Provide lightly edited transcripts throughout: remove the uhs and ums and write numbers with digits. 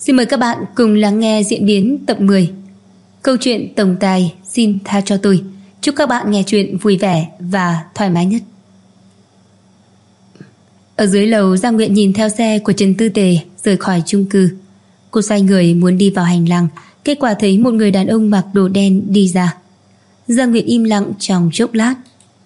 Xin mời các bạn cùng lắng nghe diễn biến tập 10. Câu chuyện tổng tài Xin tha cho tôi. Chúc các bạn nghe chuyện vui vẻ và thoải mái nhất. Ở dưới lầu, Giang Nguyệt nhìn theo xe của Trần Tư Tề rời khỏi chung cư. Cô xoay người muốn đi vào hành lang, kết quả thấy một người đàn ông mặc đồ đen đi ra. Giang Nguyệt im lặng trong chốc lát.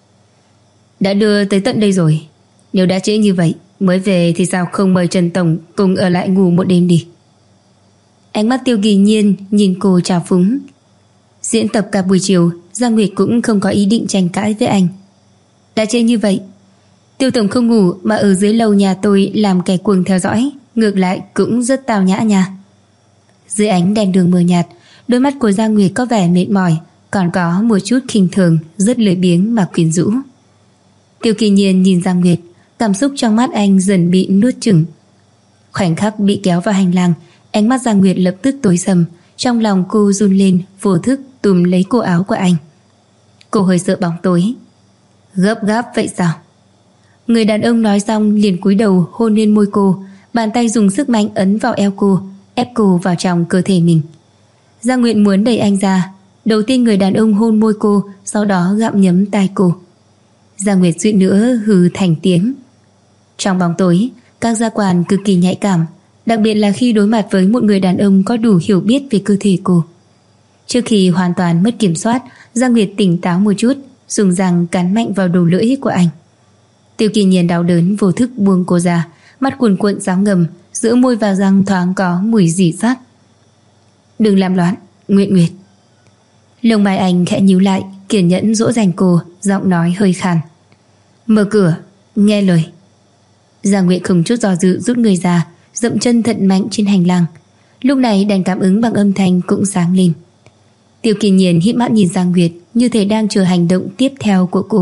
Đã đưa tới tận đây rồi, nếu đã trễ như vậy mới về thì sao không mời Trần Tổng cùng ở lại ngủ một đêm đi. Ánh mắt Tiêu Kỳ Nhiên nhìn cô trào phúng. Diễn tập cả buổi chiều, Giang Nguyệt cũng không có ý định tranh cãi với anh. Đã trễ như vậy, Tiêu Tổng không ngủ mà ở dưới lầu nhà tôi làm kẻ cuồng theo dõi, ngược lại cũng rất tào nhã nha. Dưới ánh đèn đường mờ nhạt, đôi mắt của Giang Nguyệt có vẻ mệt mỏi, còn có một chút khinh thường, rất lười biếng mà quyến rũ. Tiêu Kỳ Nhiên nhìn Giang Nguyệt, cảm xúc trong mắt anh dần bị nuốt chửng. Khoảnh khắc bị kéo vào hành lang, ánh mắt Giang Nguyệt lập tức tối sầm, trong lòng cô run lên, vô thức túm lấy cổ áo của anh. Cô hơi sợ bóng tối. Gấp gáp vậy sao? Người đàn ông nói xong liền cúi đầu hôn lên môi cô, bàn tay dùng sức mạnh ấn vào eo cô, ép cô vào trong cơ thể mình. Giang Nguyệt muốn đẩy anh ra. Đầu tiên người đàn ông hôn môi cô, sau đó gặm nhấm tai cô. Giang Nguyệt suýt nữa hừ thành tiếng. Trong bóng tối, các giác quan cực kỳ nhạy cảm, đặc biệt là khi đối mặt với một người đàn ông có đủ hiểu biết về cơ thể cô. Trước khi hoàn toàn mất kiểm soát, Giang Nguyệt tỉnh táo một chút, dùng răng cắn mạnh vào đầu lưỡi của anh. Tiêu Kỳ Nhiên đau đớn vô thức buông cô ra, mắt cuồn cuộn sóng ngầm, giữa môi và răng thoáng có mùi rỉ sắt. Đừng làm loạn, Nguyệt Nguyệt. Lông mày anh khẽ nhíu lại, kiên nhẫn dỗ dành cô, giọng nói hơi khàn. Mở cửa, nghe lời. Giang Nguyệt không chút do dự rút người ra, dậm chân thật mạnh trên hành lang. Lúc này đèn cảm ứng bằng âm thanh cũng sáng lên. Tiêu Kỳ Nhiên híp mắt nhìn Giang Nguyệt, như thể đang chờ hành động tiếp theo của cô.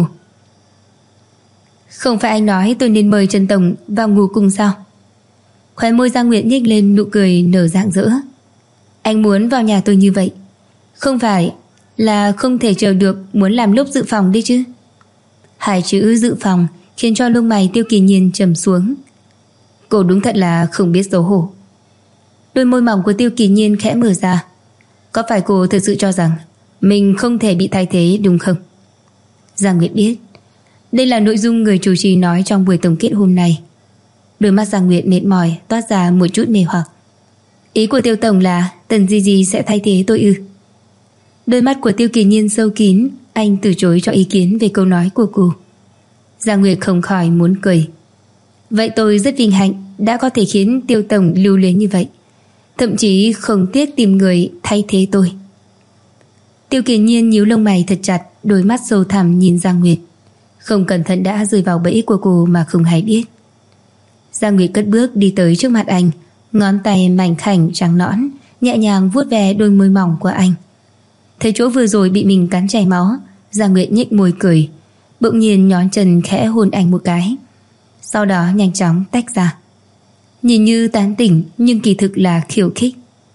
Không phải anh nói tôi nên mời Trần Tổng vào ngủ cùng sao? Khóe môi Giang Nguyệt nhếch lên nụ cười nở rạng rỡ. Anh muốn vào nhà tôi như vậy, không phải là không thể chờ được, muốn làm lúc dự phòng đi chứ? Hai chữ dự phòng khiến cho lông mày Tiêu Kỳ Nhiên trầm xuống. Cô đúng thật là không biết xấu hổ. Đôi môi mỏng của Tiêu Kỳ Nhiên khẽ mở ra. Có phải cô thật sự cho rằng mình không thể bị thay thế đúng không? Giang Nguyệt biết đây là nội dung người chủ trì nói trong buổi tổng kết hôm nay. Đôi mắt Giang Nguyệt mệt mỏi toát ra một chút mê hoặc. Ý của Tiêu Tổng là Tần Di Di sẽ thay thế tôi ư? Đôi mắt của Tiêu Kỳ Nhiên sâu kín, anh từ chối cho ý kiến về câu nói của cô. Giang Nguyệt không khỏi muốn cười. Vậy tôi rất vinh hạnh đã có thể khiến Tiêu Tổng lưu luyến như vậy, thậm chí không tiếc tìm người thay thế tôi. Tiêu Kỳ Nhiên nhíu lông mày thật chặt, đôi mắt sâu thẳm nhìn Giang Nguyệt. Không cẩn thận đã rơi vào bẫy của cô mà không hay biết. Giang Nguyệt cất bước đi tới trước mặt anh, ngón tay mảnh khảnh trắng nõn nhẹ nhàng vuốt ve đôi môi mỏng của anh. Thấy chỗ vừa rồi bị mình cắn chảy máu, Giang Nguyệt nhếch môi cười, bỗng nhiên nhón chân khẽ hôn anh một cái, sau đó nhanh chóng tách ra. Nhìn như tán tỉnh nhưng kỳ thực là khiêu khích.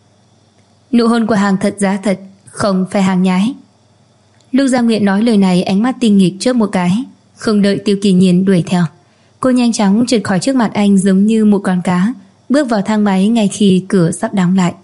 Nụ hôn của hàng thật giá thật, không phải hàng nhái. Lúc Giang Nguyệt nói lời này, ánh mắt tinh nghịch chớp một cái, không đợi Tiêu Kỳ Nhiên đuổi theo, cô nhanh chóng trượt khỏi trước mặt anh giống như một con cá, bước vào thang máy ngay khi cửa sắp đóng lại.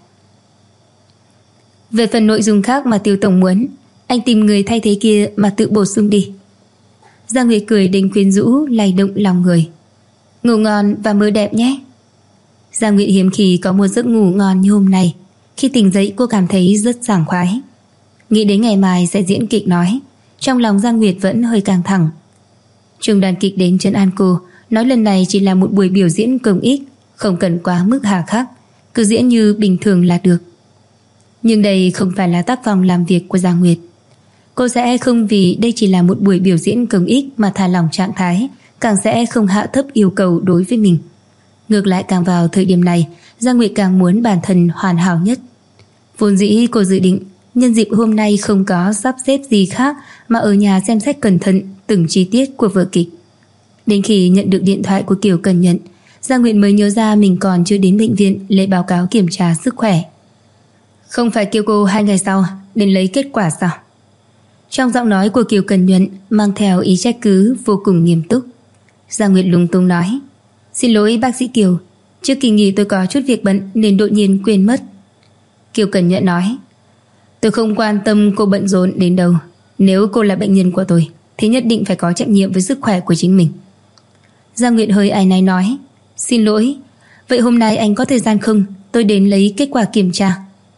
Về phần nội dung khác mà Tiêu Tổng muốn, anh tìm người thay thế kia mà tự bổ sung đi. Giang Nguyệt cười đến quyến rũ, lay động lòng người. Ngủ ngon và mơ đẹp nhé. Giang Nguyệt hiếm khi có một giấc ngủ ngon như hôm nay. Khi tỉnh dậy cô cảm thấy rất sảng khoái. Nghĩ đến ngày mai sẽ diễn kịch nói, trong lòng Giang Nguyệt vẫn hơi căng thẳng. Trung đoàn kịch đến trấn an cô, nói lần này chỉ là một buổi biểu diễn công ích, không cần quá mức hà khắc, cứ diễn như bình thường là được. Nhưng đây không phải là tác phong làm việc của Giang Nguyệt. Cô sẽ không vì đây chỉ là một buổi biểu diễn công ích mà thả lỏng trạng thái, càng sẽ không hạ thấp yêu cầu đối với mình. Ngược lại, càng vào thời điểm này, Giang Nguyệt càng muốn bản thân hoàn hảo nhất. Vốn dĩ cô dự định nhân dịp hôm nay không có sắp xếp gì khác mà ở nhà xem xét cẩn thận từng chi tiết của vở kịch. Đến khi nhận được điện thoại của Kiều Cần Nhận, Giang Nguyệt mới nhớ ra mình còn chưa đến bệnh viện lấy báo cáo kiểm tra sức khỏe. Không phải kêu cô 2 ngày sau đến lấy kết quả sao? Trong giọng nói của Kiều Cần Nhuận mang theo ý trách cứ vô cùng nghiêm túc. Giang Nguyệt lúng túng nói, xin lỗi bác sĩ Kiều, Trước kỳ nghỉ tôi có chút việc bận nên đột nhiên quên mất. Kiều Cần Nhuận nói. Tôi không quan tâm cô bận rộn đến đâu. Nếu cô là bệnh nhân của tôi thì nhất định phải có trách nhiệm với sức khỏe của chính mình. Giang Nguyệt hơi áy náy nói. Xin lỗi. Vậy hôm nay anh có thời gian không? Tôi đến lấy kết quả kiểm tra.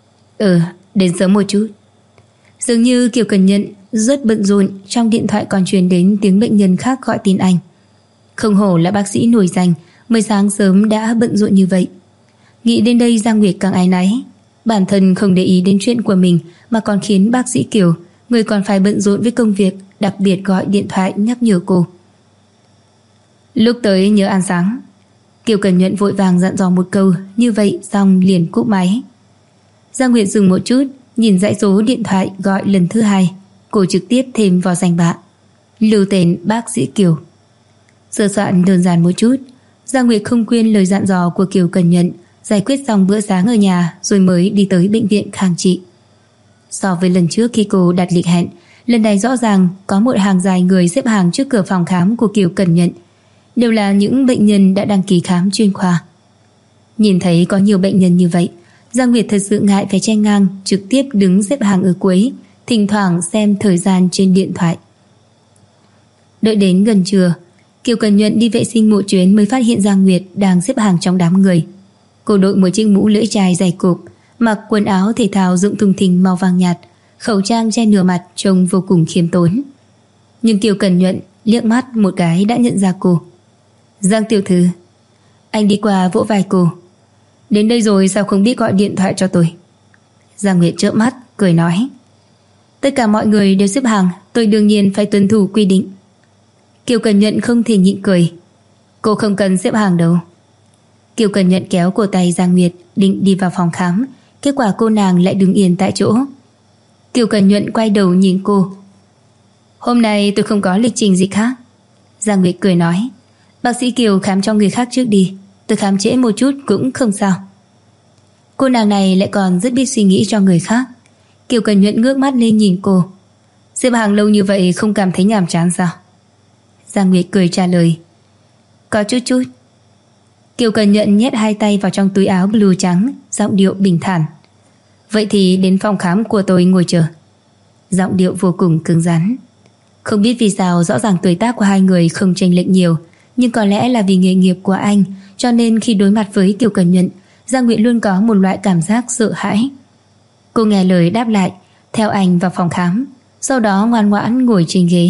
Đến sớm một chút. Dường như Kiều Cần Nhuận rất bận rộn, trong điện thoại còn truyền đến tiếng bệnh nhân khác gọi tên anh. Không hổ là bác sĩ nổi danh, mới sáng sớm đã bận rộn như vậy. Nghĩ đến đây Giang Nguyệt càng áy náy. Bản thân không để ý đến chuyện của mình mà còn khiến bác sĩ Kiều, người còn phải bận rộn với công việc, đặc biệt gọi điện thoại nhắc nhở cô. Lúc tới nhớ ăn sáng. Kiều Cần Nhuận vội vàng dặn dò một câu, như vậy xong liền cúp máy. Giang Nguyệt dừng một chút, nhìn dãy số điện thoại gọi lần thứ 2. Cô trực tiếp thêm vào danh bạ lưu tên bác sĩ Kiều. Sơ soạn đơn giản một chút, Giang Nguyệt không quên lời dặn dò của Kiều Cần Nhuận, giải quyết xong bữa sáng ở nhà rồi mới đi tới bệnh viện khám trị. So với lần trước khi cô đặt lịch hẹn, lần này rõ ràng có một hàng dài người xếp hàng trước cửa phòng khám của Kiều Cần Nhuận, đều là những bệnh nhân đã đăng ký khám chuyên khoa. Nhìn thấy có nhiều bệnh nhân như vậy, Giang Nguyệt thật sự ngại phải chen ngang, trực tiếp đứng xếp hàng ở cuối, thỉnh thoảng xem thời gian trên điện thoại. Đợi đến gần trưa, Kiều Cần Nhuận đi vệ sinh một chuyến mới phát hiện Giang Nguyệt đang xếp hàng trong đám người. Cô đội một chiếc mũ lưỡi chai dày cộp, mặc quần áo thể thao rộng thùng thình màu vàng nhạt, khẩu trang che nửa mặt trông vô cùng khiêm tốn. Nhưng Kiều Cần Nhuận liếc mắt một cái đã nhận ra cô. Giang tiểu thư. Anh đi qua vỗ vai cô. Đến đây rồi sao không biết gọi điện thoại cho tôi? Giang Nguyệt trợn mắt cười nói. Tất cả mọi người đều xếp hàng, tôi đương nhiên phải tuân thủ quy định. Kiều Cần Nhuận không thể nhịn cười. Cô không cần xếp hàng đâu. Kiều Cần Nhuận kéo cổ tay Giang Nguyệt định đi vào phòng khám, kết quả cô nàng lại đứng yên tại chỗ. Kiều Cần Nhuận quay đầu nhìn cô. Hôm nay tôi không có lịch trình gì khác. Giang Nguyệt cười nói. Bác sĩ Kiều khám cho người khác trước đi, tôi khám trễ một chút cũng không sao. Cô nàng này lại còn rất biết suy nghĩ cho người khác. Kiều Cần Nhuận ngước mắt lên nhìn cô. Xếp hàng lâu như vậy không cảm thấy nhàm chán sao? Giang Nguyệt cười trả lời. Có chút chút. Kiều Cần Nhuận nhét hai tay vào trong túi áo blue trắng, giọng điệu bình thản. Vậy thì đến phòng khám của tôi ngồi chờ. Giọng điệu vô cùng cứng rắn. Không biết vì sao rõ ràng tuổi tác của hai người không chênh lệch nhiều, nhưng có lẽ là vì nghề nghiệp của anh, cho nên khi đối mặt với Kiều Cần Nhuận, Giang Nguyệt luôn có một loại cảm giác sợ hãi. Cô nghe lời đáp lại, theo anh vào phòng khám, sau đó ngoan ngoãn ngồi trên ghế.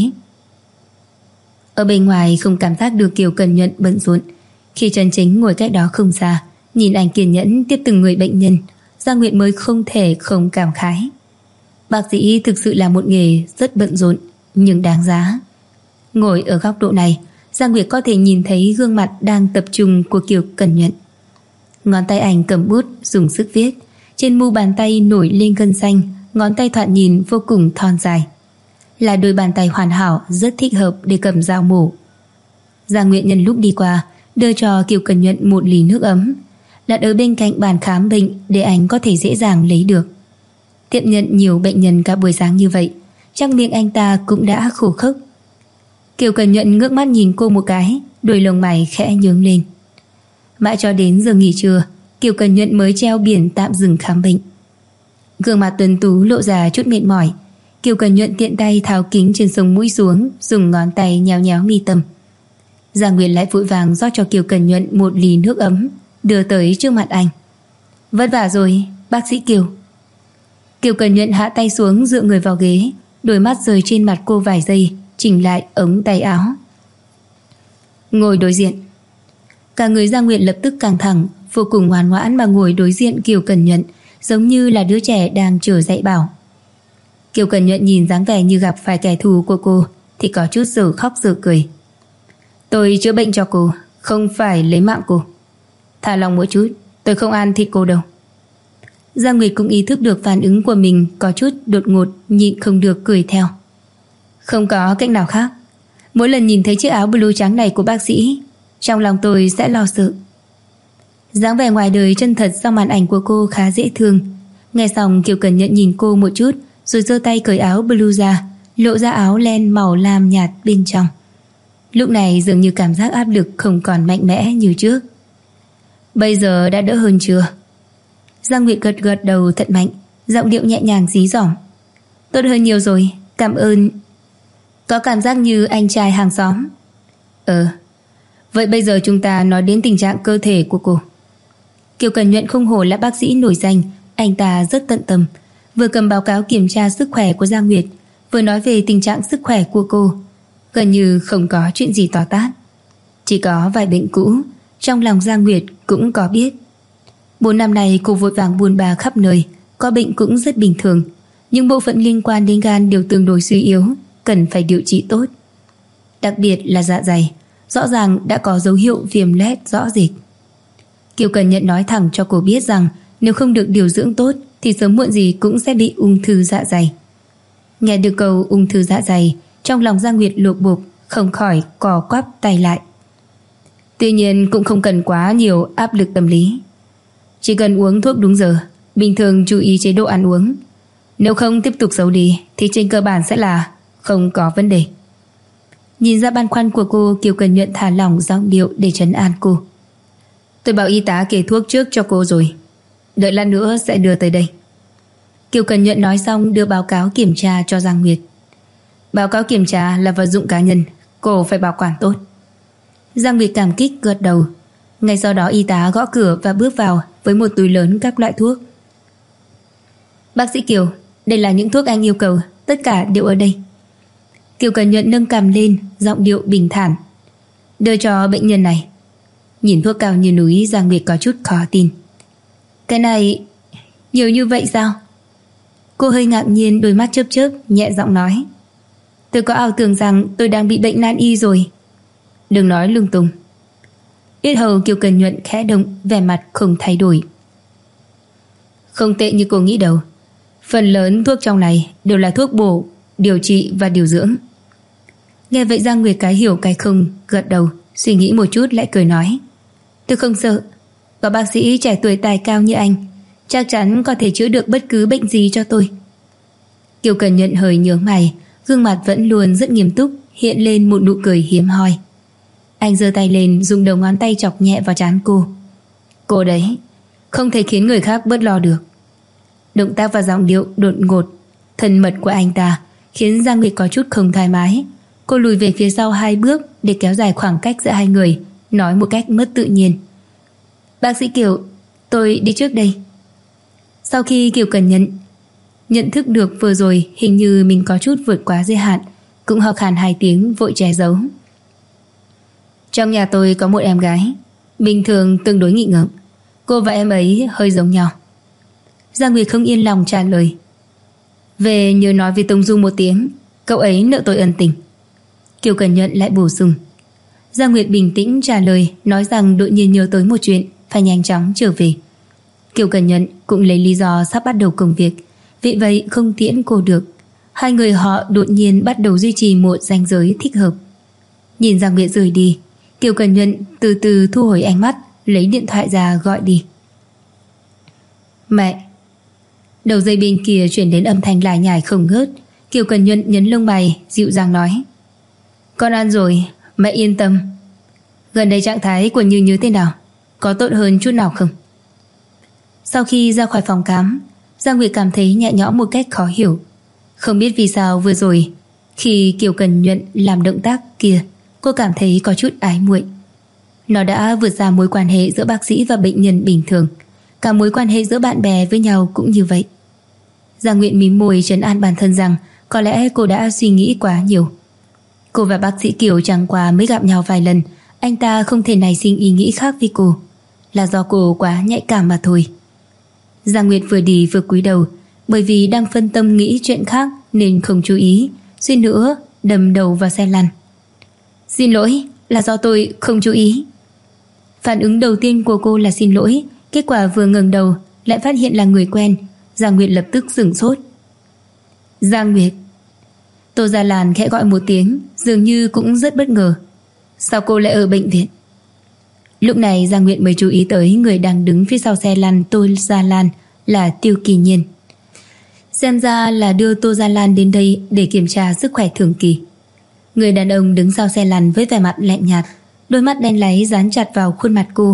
Ở bên ngoài không cảm giác được Kiều Cần Nhuận bận rộn. Khi Trần Chính ngồi cách đó không xa, nhìn anh kiên nhẫn tiếp từng người bệnh nhân, Giang Nguyệt mới không thể không cảm khái. Bác sĩ thực sự là một nghề rất bận rộn, nhưng đáng giá. Ngồi ở góc độ này, Giang Nguyệt có thể nhìn thấy gương mặt đang tập trung của Kiều Cần Nhuận. Ngón tay anh cầm bút dùng sức viết, trên mu bàn tay nổi lên gân xanh, ngón tay thoạt nhìn vô cùng thon dài. Là đôi bàn tay hoàn hảo, rất thích hợp để cầm dao mổ. Giang Nguyệt nhân lúc đi qua, đưa cho Kiều Cần Nhuận một ly nước ấm, đặt ở bên cạnh bàn khám bệnh để anh có thể dễ dàng lấy được. Tiếp nhận nhiều bệnh nhân cả buổi sáng như vậy, chắc miệng anh ta cũng đã khổ khốc. Kiều Cần Nhuận ngước mắt nhìn cô một cái, đôi lông mày khẽ nhướng lên. Mãi cho đến giờ nghỉ trưa, Kiều Cần Nhuận mới treo biển tạm dừng khám bệnh. Gương mặt tuấn tú lộ ra chút mệt mỏi. Kiều Cần Nhuận tiện tay tháo kính trên sống mũi xuống, dùng ngón tay nhéo nhéo mi tâm. Giang Nguyệt lại vội vàng rót cho Kiều Cần Nhuận một ly nước ấm, đưa tới trước mặt anh. Vất vả rồi, bác sĩ Kiều. Kiều Cần Nhuận hạ tay xuống dựa người vào ghế, đôi mắt rơi trên mặt cô vài giây, chỉnh lại ống tay áo. Ngồi đối diện. Cả người Giang Nguyệt lập tức căng thẳng, vô cùng ngoan ngoãn mà ngồi đối diện Kiều Cần Nhuận, giống như là đứa trẻ đang chờ dạy bảo. Kiều Cần Nhuận nhìn dáng vẻ như gặp phải kẻ thù của cô thì có chút giờ khóc giờ cười. Tôi chữa bệnh cho cô, không phải lấy mạng cô. Thả lòng một chút, tôi không ăn thịt cô đâu. Giang Nguyệt cũng ý thức được phản ứng của mình có chút đột ngột, nhịn không được cười theo. Không có cách nào khác. Mỗi lần nhìn thấy chiếc áo blue trắng này của bác sĩ, trong lòng tôi sẽ lo sợ. Dáng vẻ ngoài đời chân thật sau màn ảnh của cô khá dễ thương. Nghe xong Kiều Cần Nhuận nhìn cô một chút, rồi giơ tay cởi áo blue ra, lộ ra áo len màu lam nhạt bên trong. Lúc này dường như cảm giác áp lực không còn mạnh mẽ như trước. Bây giờ đã đỡ hơn chưa? Giang Nguyệt gật gật đầu thật mạnh, giọng điệu nhẹ nhàng dí dỏm. Tốt hơn nhiều rồi, cảm ơn. Có cảm giác như anh trai hàng xóm. Vậy bây giờ chúng ta nói đến tình trạng cơ thể của cô. Kiều Cần Nhuận không hổ là bác sĩ nổi danh, anh ta rất tận tâm. Vừa cầm báo cáo kiểm tra sức khỏe của Giang Nguyệt, vừa nói về tình trạng sức khỏe của cô. Gần như không có chuyện gì to tát, chỉ có vài bệnh cũ. Trong lòng Giang Nguyệt cũng có biết. 4 năm này cô vội vàng buôn ba khắp nơi, có bệnh cũng rất bình thường. Những bộ phận liên quan đến gan đều tương đối suy yếu, cần phải điều trị tốt. Đặc biệt là dạ dày, rõ ràng đã có dấu hiệu viêm loét rõ rệt. Kiều Cần Nhận nói thẳng cho cô biết rằng nếu không được điều dưỡng tốt thì sớm muộn gì cũng sẽ bị ung thư dạ dày. Nghe được câu ung thư dạ dày, trong lòng Giang Nguyệt lột bột, không khỏi cò quắp tay lại. Tuy nhiên cũng không cần quá nhiều áp lực tâm lý. Chỉ cần uống thuốc đúng giờ, bình thường chú ý chế độ ăn uống. Nếu không tiếp tục xấu đi thì trên cơ bản sẽ là không có vấn đề. Nhìn ra băn khoăn của cô, Kiều Cần Nhuận thả lỏng giọng điệu để trấn an cô. Tôi bảo y tá kê thuốc trước cho cô rồi, đợi lát nữa sẽ đưa tới đây. Kiều Cần Nhuận nói xong đưa báo cáo kiểm tra cho Giang Nguyệt. Báo cáo kiểm tra là vật dụng cá nhân, cô phải bảo quản tốt. Giang Nguyệt cảm kích gật đầu. Ngay sau đó y tá gõ cửa và bước vào với một túi lớn các loại thuốc. Bác sĩ Kiều, đây là những thuốc anh yêu cầu, tất cả đều ở đây. Kiều Cần Nhuận nâng cằm lên, giọng điệu bình thản. Đưa cho bệnh nhân này. Nhìn thuốc cao như núi, Giang Nguyệt có chút khó tin. Cái này nhiều như vậy sao? Cô hơi ngạc nhiên, đôi mắt chớp chớp, nhẹ giọng nói. Tôi có ảo tưởng rằng tôi đang bị bệnh nan y rồi. Đừng nói lung tung. Yết hầu Kiều Cần Nhuận khẽ động, vẻ mặt không thay đổi. Không tệ như cô nghĩ đâu. Phần lớn thuốc trong này đều là thuốc bổ, điều trị và điều dưỡng. Nghe vậy Giang Nguyệt cái hiểu cái không, gật đầu, suy nghĩ một chút lại cười nói. Tôi không sợ. Có bác sĩ trẻ tuổi tài cao như anh, chắc chắn có thể chữa được bất cứ bệnh gì cho tôi. Kiều Cần Nhuận hơi nhướng mày, gương mặt vẫn luôn rất nghiêm túc, hiện lên một nụ cười hiếm hoi. Anh giơ tay lên, dùng đầu ngón tay chọc nhẹ vào trán cô. Cô đấy, không thể khiến người khác bớt lo được. Động tác và giọng điệu đột ngột, thân mật của anh ta khiến Giang Nguyệt có chút không thoải mái. Cô lùi về phía sau 2 bước để kéo dài khoảng cách giữa hai người, nói một cách mất tự nhiên. Bác sĩ Kiều, tôi đi trước đây. Sau khi Kiều Cần nhận thức được vừa rồi hình như mình có chút vượt quá giới hạn, cũng ho khan 2 tiếng vội che giấu. Trong nhà tôi có một em gái, bình thường tương đối nghịch ngợm. Cô và em ấy hơi giống nhau. Giang Nguyệt không yên lòng trả lời. Về nhớ nói với Tông Du một tiếng, cậu ấy nợ tôi ân tình. Kiều Cần Nhuận lại bổ sung. Giang Nguyệt bình tĩnh trả lời, nói rằng đột nhiên nhớ tới một chuyện, phải nhanh chóng trở về. Kiều Cần Nhuận cũng lấy lý do sắp bắt đầu công việc, vì vậy không tiễn cô được. Hai người họ đột nhiên bắt đầu duy trì một ranh giới thích hợp. Nhìn Giang Nguyệt rời đi, Kiều Cần Nhuận từ từ thu hồi ánh mắt, lấy điện thoại ra gọi đi. Mẹ. Đầu dây bên kia chuyển đến âm thanh lải nhải không ngớt. Kiều Cần Nhuận nhấn lông mày, dịu dàng nói. Con ăn rồi, mẹ yên tâm. Gần đây trạng thái của Như Như thế nào? Có tốt hơn chút nào không? Sau khi ra khỏi phòng khám, Giang Nguyệt cảm thấy nhẹ nhõm một cách khó hiểu. Không biết vì sao vừa rồi khi Kiều Cần Nhuận làm động tác kia, cô cảm thấy có chút ái muội. Nó đã vượt ra mối quan hệ giữa bác sĩ và bệnh nhân bình thường. Cả mối quan hệ giữa bạn bè với nhau cũng như vậy. Giang Nguyệt mím môi trấn an bản thân rằng có lẽ cô đã suy nghĩ quá nhiều. Cô và bác sĩ Kiều chẳng qua mới gặp nhau vài lần, anh ta không thể nảy sinh ý nghĩ khác với cô. Là do cô quá nhạy cảm mà thôi. Giang Nguyệt vừa đi vừa cúi đầu, bởi vì đang phân tâm nghĩ chuyện khác nên không chú ý, suýt nữa đâm đầu vào xe lăn. Xin lỗi, là do tôi không chú ý. Phản ứng đầu tiên của cô là xin lỗi, kết quả vừa ngẩng đầu lại phát hiện là người quen. Giang Nguyệt lập tức sửng sốt. Giang Nguyệt. Tô Gia Lan khẽ gọi một tiếng, dường như cũng rất bất ngờ. Sao cô lại ở bệnh viện? Lúc này Giang Nguyệt mới chú ý tới người đang đứng phía sau xe lăn Tô Gia Lan là Tiêu Kỳ Nhiên. Xem ra là đưa Tô Gia Lan đến đây để kiểm tra sức khỏe thường kỳ. Người đàn ông đứng sau xe lăn với vẻ mặt lạnh nhạt, đôi mắt đen láy dán chặt vào khuôn mặt cô.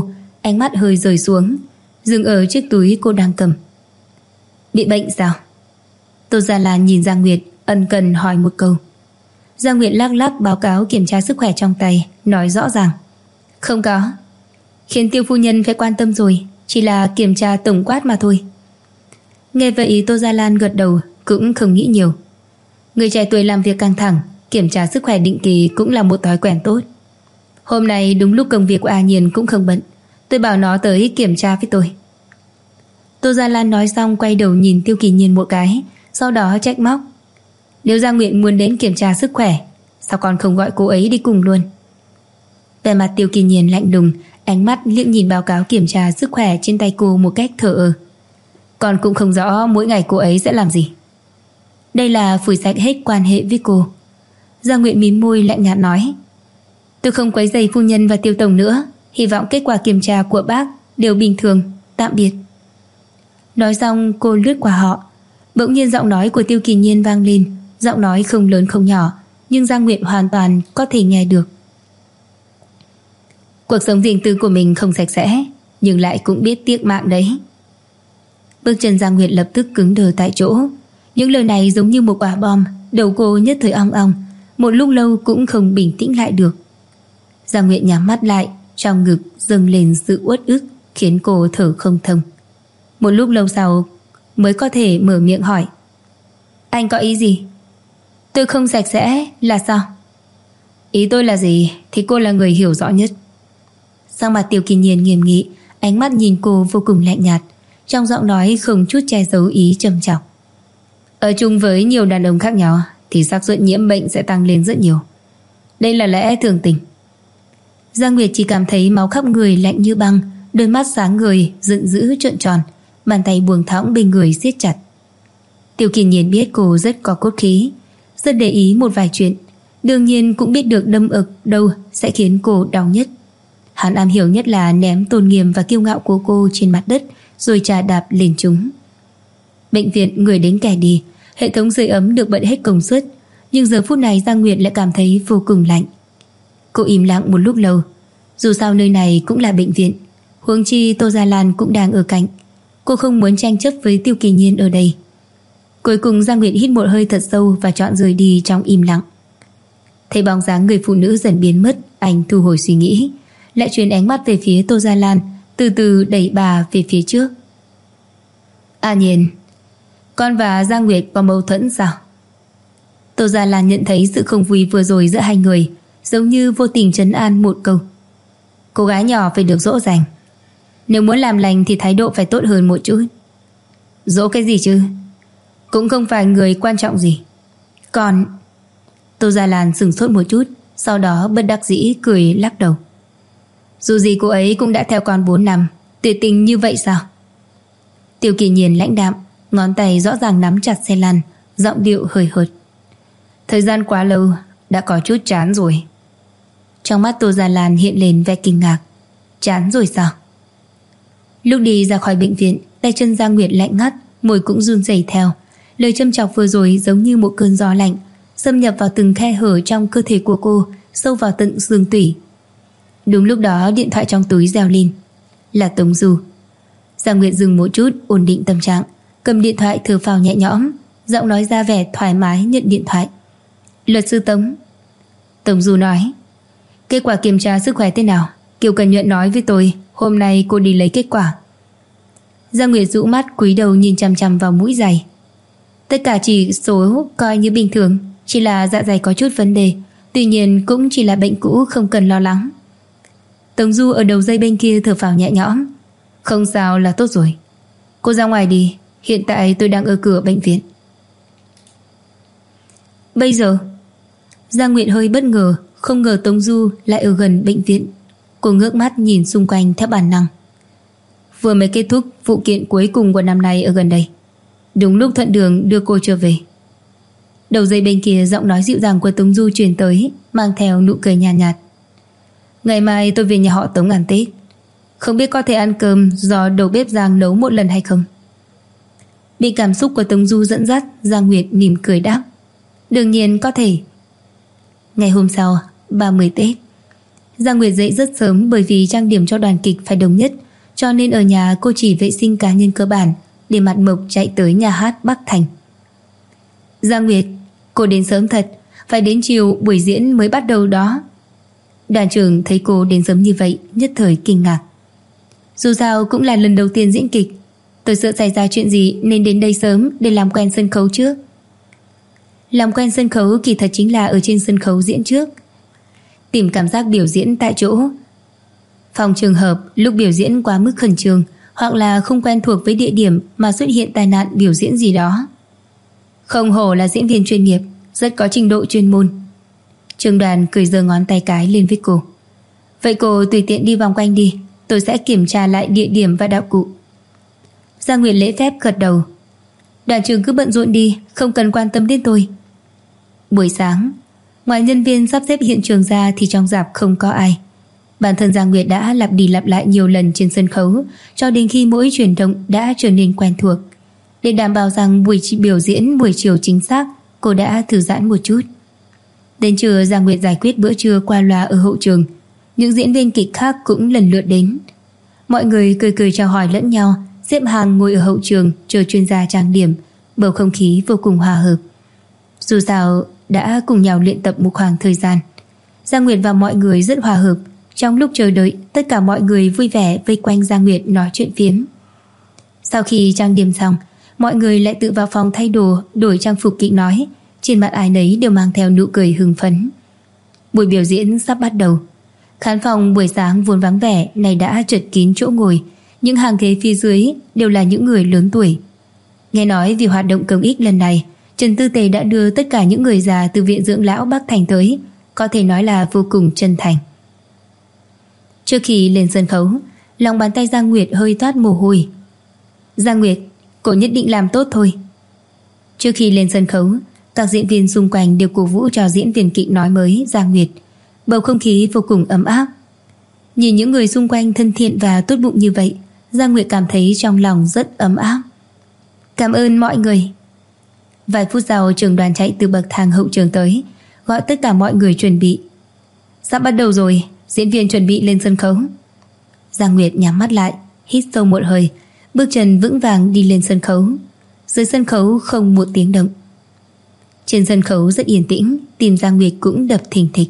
ánh mắt hơi rời xuống, dừng ở chiếc túi cô đang cầm. Bị bệnh sao? Tô Gia Lan nhìn Giang Nguyệt, ân cần hỏi một câu. Giang Nguyệt lắc lắc báo cáo kiểm tra sức khỏe trong tay, nói rõ ràng. Không có. Khiến Tiêu phu nhân phải quan tâm rồi, chỉ là kiểm tra tổng quát mà thôi. Nghe vậy Tô Gia Lan gật đầu, cũng không nghĩ nhiều. Người trẻ tuổi làm việc căng thẳng, kiểm tra sức khỏe định kỳ cũng là một thói quen tốt. Hôm nay đúng lúc công việc của A Nhiên cũng không bận, tôi bảo nó tới kiểm tra với tôi. Tô Gia Lan nói xong quay đầu nhìn Tiêu Kỳ Nhiên một cái, sau đó trách móc. Nếu Giang Nguyệt muốn đến kiểm tra sức khỏe, sao con không gọi cô ấy đi cùng luôn? Vẻ mặt Tiêu Kỳ Nhiên lạnh lùng, ánh mắt liếc nhìn báo cáo kiểm tra sức khỏe trên tay cô một cách thờ ơ. Con cũng không rõ mỗi ngày cô ấy sẽ làm gì. Đây là phủi sạch hết quan hệ với cô. Giang Nguyệt mím môi lạnh nhạt nói. Tôi không quấy rầy phu nhân và Tiêu tổng nữa, hy vọng kết quả kiểm tra của bác đều bình thường, tạm biệt. Nói xong cô lướt qua họ. Bỗng nhiên giọng nói của Tiêu Kỳ Nhiên vang lên, giọng nói không lớn không nhỏ, nhưng Giang Nguyệt hoàn toàn có thể nghe được. Cuộc sống riêng tư của mình không sạch sẽ, nhưng lại cũng biết tiếc mạng đấy. Bước chân Giang Nguyệt lập tức cứng đờ tại chỗ. Những lời này giống như một quả bom, đầu cô nhất thời ong ong, một lúc lâu cũng không bình tĩnh lại được. Giang Nguyệt nhắm mắt lại, trong ngực dâng lên sự uất ức, khiến cô thở không thông. Một lúc lâu sau mới có thể mở miệng hỏi. Anh có ý gì? Tôi không sạch sẽ là sao? Ý tôi là gì thì cô là người hiểu rõ nhất. Sắc mặt Tiêu Kỳ Nhiên nghiêm nghị, ánh mắt nhìn cô vô cùng lạnh nhạt, trong giọng nói không chút che giấu ý trầm trọng. Ở chung với nhiều đàn ông khác nhau thì xác suất nhiễm bệnh sẽ tăng lên rất nhiều. Đây là lẽ thường tình. Giang Nguyệt chỉ cảm thấy máu khắp người lạnh như băng, đôi mắt sáng ngời, giận dữ trợn tròn, bàn tay buông thõng bên người siết chặt. Tiêu Kỳ Nhiên biết cô rất có cốt khí, rất để ý một vài chuyện, đương nhiên cũng biết được đâm ực đâu sẽ khiến cô đau nhất. Hắn am hiểu nhất là ném tôn nghiêm và kiêu ngạo của cô trên mặt đất, rồi chà đạp lên chúng. Bệnh viện người đến kẻ đi, hệ thống sưởi ấm được bật hết công suất, nhưng giờ phút này Giang Nguyệt lại cảm thấy vô cùng lạnh. Cô im lặng một lúc lâu. Dù sao nơi này cũng là bệnh viện, huống chi Tô Gia Lan cũng đang ở cạnh. Cô không muốn tranh chấp với Tiêu Kỳ Nhiên ở đây. Cuối cùng Giang Nguyệt hít một hơi thật sâu và chọn rời đi trong im lặng. Thấy bóng dáng người phụ nữ dần biến mất, anh thu hồi suy nghĩ, lại chuyển ánh mắt về phía Tô Gia Lan, từ từ đẩy bà về phía trước. A Nhiên, con và Giang Nguyệt có mâu thuẫn sao? Tô Gia Lan nhận thấy sự không vui vừa rồi giữa hai người, giống như vô tình trấn an một câu. Cô gái nhỏ phải được dỗ dành, nếu muốn làm lành thì thái độ phải tốt hơn một chút. Dỗ cái gì chứ, cũng không phải người quan trọng gì. Còn... Tô Gia Lan sửng sốt một chút, sau đó bất đắc dĩ cười lắc đầu. Dù gì cô ấy cũng đã theo con 4 năm, tuyệt tình như vậy sao? Tiêu Kỳ Nhiên lãnh đạm, ngón tay rõ ràng nắm chặt xe lăn, giọng điệu hơi hợt. Thời gian quá lâu, đã có chút chán rồi. Trong mắt Tô Gia Lan hiện lên vẻ kinh ngạc. Chán rồi sao? Lúc đi ra khỏi bệnh viện, tay chân Giang Nguyệt lạnh ngắt, môi cũng run rẩy theo. Lời châm chọc vừa rồi giống như một cơn gió lạnh, xâm nhập vào từng khe hở trong cơ thể của cô, sâu vào tận xương tủy. Đúng lúc đó điện thoại trong túi reo lên. Là Tống Du. Giang Nguyệt dừng một chút, ổn định tâm trạng, cầm điện thoại thở phào nhẹ nhõm, giọng nói ra vẻ thoải mái nhận điện thoại. Luật sư Tống. Tống Du nói. Kết quả kiểm tra sức khỏe thế nào? Kiều Cần Nhuận nói với tôi hôm nay cô đi lấy kết quả. Giang Nguyệt rũ mắt cúi đầu nhìn chằm chằm vào mũi giày. Tất cả chỉ số coi như bình thường, chỉ là dạ dày có chút vấn đề, tuy nhiên cũng chỉ là bệnh cũ, không cần lo lắng. Tống Du ở đầu dây bên kia thở phào nhẹ nhõm. Không sao là tốt rồi. Cô ra ngoài đi, hiện tại tôi đang ở cửa bệnh viện. Bây giờ Giang Nguyệt hơi bất ngờ, không ngờ Tống Du lại ở gần bệnh viện. Cô ngước mắt nhìn xung quanh theo bản năng. Vừa mới kết thúc vụ kiện cuối cùng của năm nay ở gần đây, đúng lúc thuận đường đưa cô trở về. Đầu dây bên kia giọng nói dịu dàng của Tống Du truyền tới, mang theo nụ cười nhàn nhạt. Ngày mai tôi về nhà họ Tống ăn Tết, không biết có thể ăn cơm do đầu bếp Giang nấu một lần hay không. Bị cảm xúc của Tống Du dẫn dắt, Giang Nguyệt mỉm cười đáp. Đương nhiên có thể. Ngày hôm sau 30 Tết, Giang Nguyệt dậy rất sớm bởi vì trang điểm cho đoàn kịch phải đồng nhất, cho nên ở nhà cô chỉ vệ sinh cá nhân cơ bản để mặt mộc chạy tới nhà hát Bắc Thành. Giang Nguyệt, cô đến sớm thật, phải đến chiều buổi diễn mới bắt đầu đó. Đoàn trưởng thấy cô đến sớm như vậy nhất thời kinh ngạc. Dù sao cũng là lần đầu tiên diễn kịch, tôi sợ xảy ra chuyện gì nên đến đây sớm để làm quen sân khấu trước. Làm quen sân khấu kỳ thật chính là ở trên sân khấu diễn trước, tìm cảm giác biểu diễn tại chỗ. Phòng trường hợp lúc biểu diễn quá mức khẩn trương hoặc là không quen thuộc với địa điểm mà xuất hiện tai nạn biểu diễn gì đó. Không hổ là diễn viên chuyên nghiệp, rất có trình độ chuyên môn. Trường Đoàn cười giơ ngón tay cái lên với cô. Vậy cô tùy tiện đi vòng quanh đi, tôi sẽ kiểm tra lại địa điểm và đạo cụ. Giang Nguyệt lễ phép gật đầu. Đoàn trưởng cứ bận rộn đi, không cần quan tâm đến tôi. Buổi sáng, ngoài nhân viên sắp xếp hiện trường ra thì trong rạp không có ai. Bản thân Giang Nguyệt đã lặp đi lặp lại nhiều lần trên sân khấu cho đến khi mỗi chuyển động đã trở nên quen thuộc. Để đảm bảo rằng buổi biểu diễn buổi chiều chính xác, cô đã thư giãn một chút. Đến trưa, Giang Nguyệt giải quyết bữa trưa qua loa ở hậu trường. Những diễn viên kịch khác cũng lần lượt đến. Mọi người cười cười chào hỏi lẫn nhau, xếp hàng ngồi ở hậu trường chờ chuyên gia trang điểm. Bầu không khí vô cùng hòa hợp. Dù sao đã cùng nhau luyện tập một khoảng thời gian, Giang Nguyệt và mọi người rất hòa hợp. Trong lúc chờ đợi, tất cả mọi người vui vẻ vây quanh Giang Nguyệt nói chuyện phiếm. Sau khi trang điểm xong, mọi người lại tự vào phòng thay đồ, đổi trang phục kịch nói. Trên mặt ai nấy đều mang theo nụ cười hưng phấn. Buổi biểu diễn sắp bắt đầu. Khán phòng buổi sáng vốn vắng vẻ này đã chật kín chỗ ngồi. Những hàng ghế phía dưới đều là những người lớn tuổi. Nghe nói vì hoạt động công ích lần này, Trần Tư Tề đã đưa tất cả những người già từ viện dưỡng lão Bắc Thành tới, có thể nói là vô cùng chân thành. Trước khi lên sân khấu, lòng bàn tay Giang Nguyệt hơi toát mồ hôi. Giang Nguyệt, cô nhất định làm tốt thôi. Trước khi lên sân khấu, các diễn viên xung quanh đều cổ vũ cho diễn viên kịch nói mới Giang Nguyệt. Bầu không khí vô cùng ấm áp. Nhìn những người xung quanh thân thiện và tốt bụng như vậy, Giang Nguyệt cảm thấy trong lòng rất ấm áp. Cảm ơn mọi người. Vài phút sau, Trường Đoàn chạy từ bậc thang hậu trường tới, gọi tất cả mọi người chuẩn bị. Sắp bắt đầu rồi, diễn viên chuẩn bị lên sân khấu. Giang Nguyệt nhắm mắt lại, hít sâu một hơi, bước chân vững vàng đi lên sân khấu. Dưới sân khấu không một tiếng động. Trên sân khấu rất yên tĩnh, tim Giang Nguyệt cũng đập thình thịch.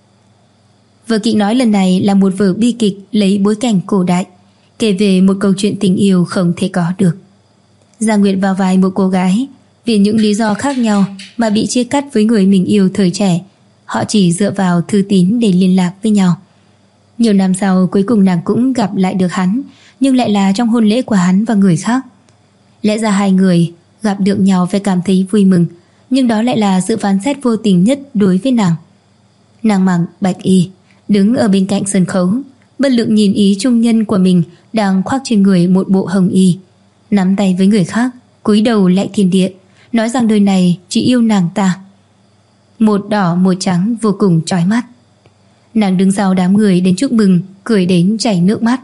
Vở kịch nói lần này là một vở bi kịch lấy bối cảnh cổ đại, kể về một câu chuyện tình yêu không thể có được. Giang Nguyệt vào vai một cô gái, vì những lý do khác nhau mà bị chia cắt với người mình yêu thời trẻ. Họ chỉ dựa vào thư tín để liên lạc với nhau. Nhiều năm sau cuối cùng nàng cũng gặp lại được hắn, nhưng lại là trong hôn lễ của hắn và người khác. Lẽ ra hai người gặp được nhau phải cảm thấy vui mừng, nhưng đó lại là sự phán xét vô tình nhất đối với nàng. Nàng mặc bạch y, đứng ở bên cạnh sân khấu, bất lực nhìn ý trung nhân của mình đang khoác trên người một bộ hồng y, nắm tay với người khác, cúi đầu lại thiên địa, nói rằng đời này chỉ yêu nàng ta. Một đỏ một trắng vô cùng chói mắt. Nàng đứng sau đám người đến chúc mừng, cười đến chảy nước mắt.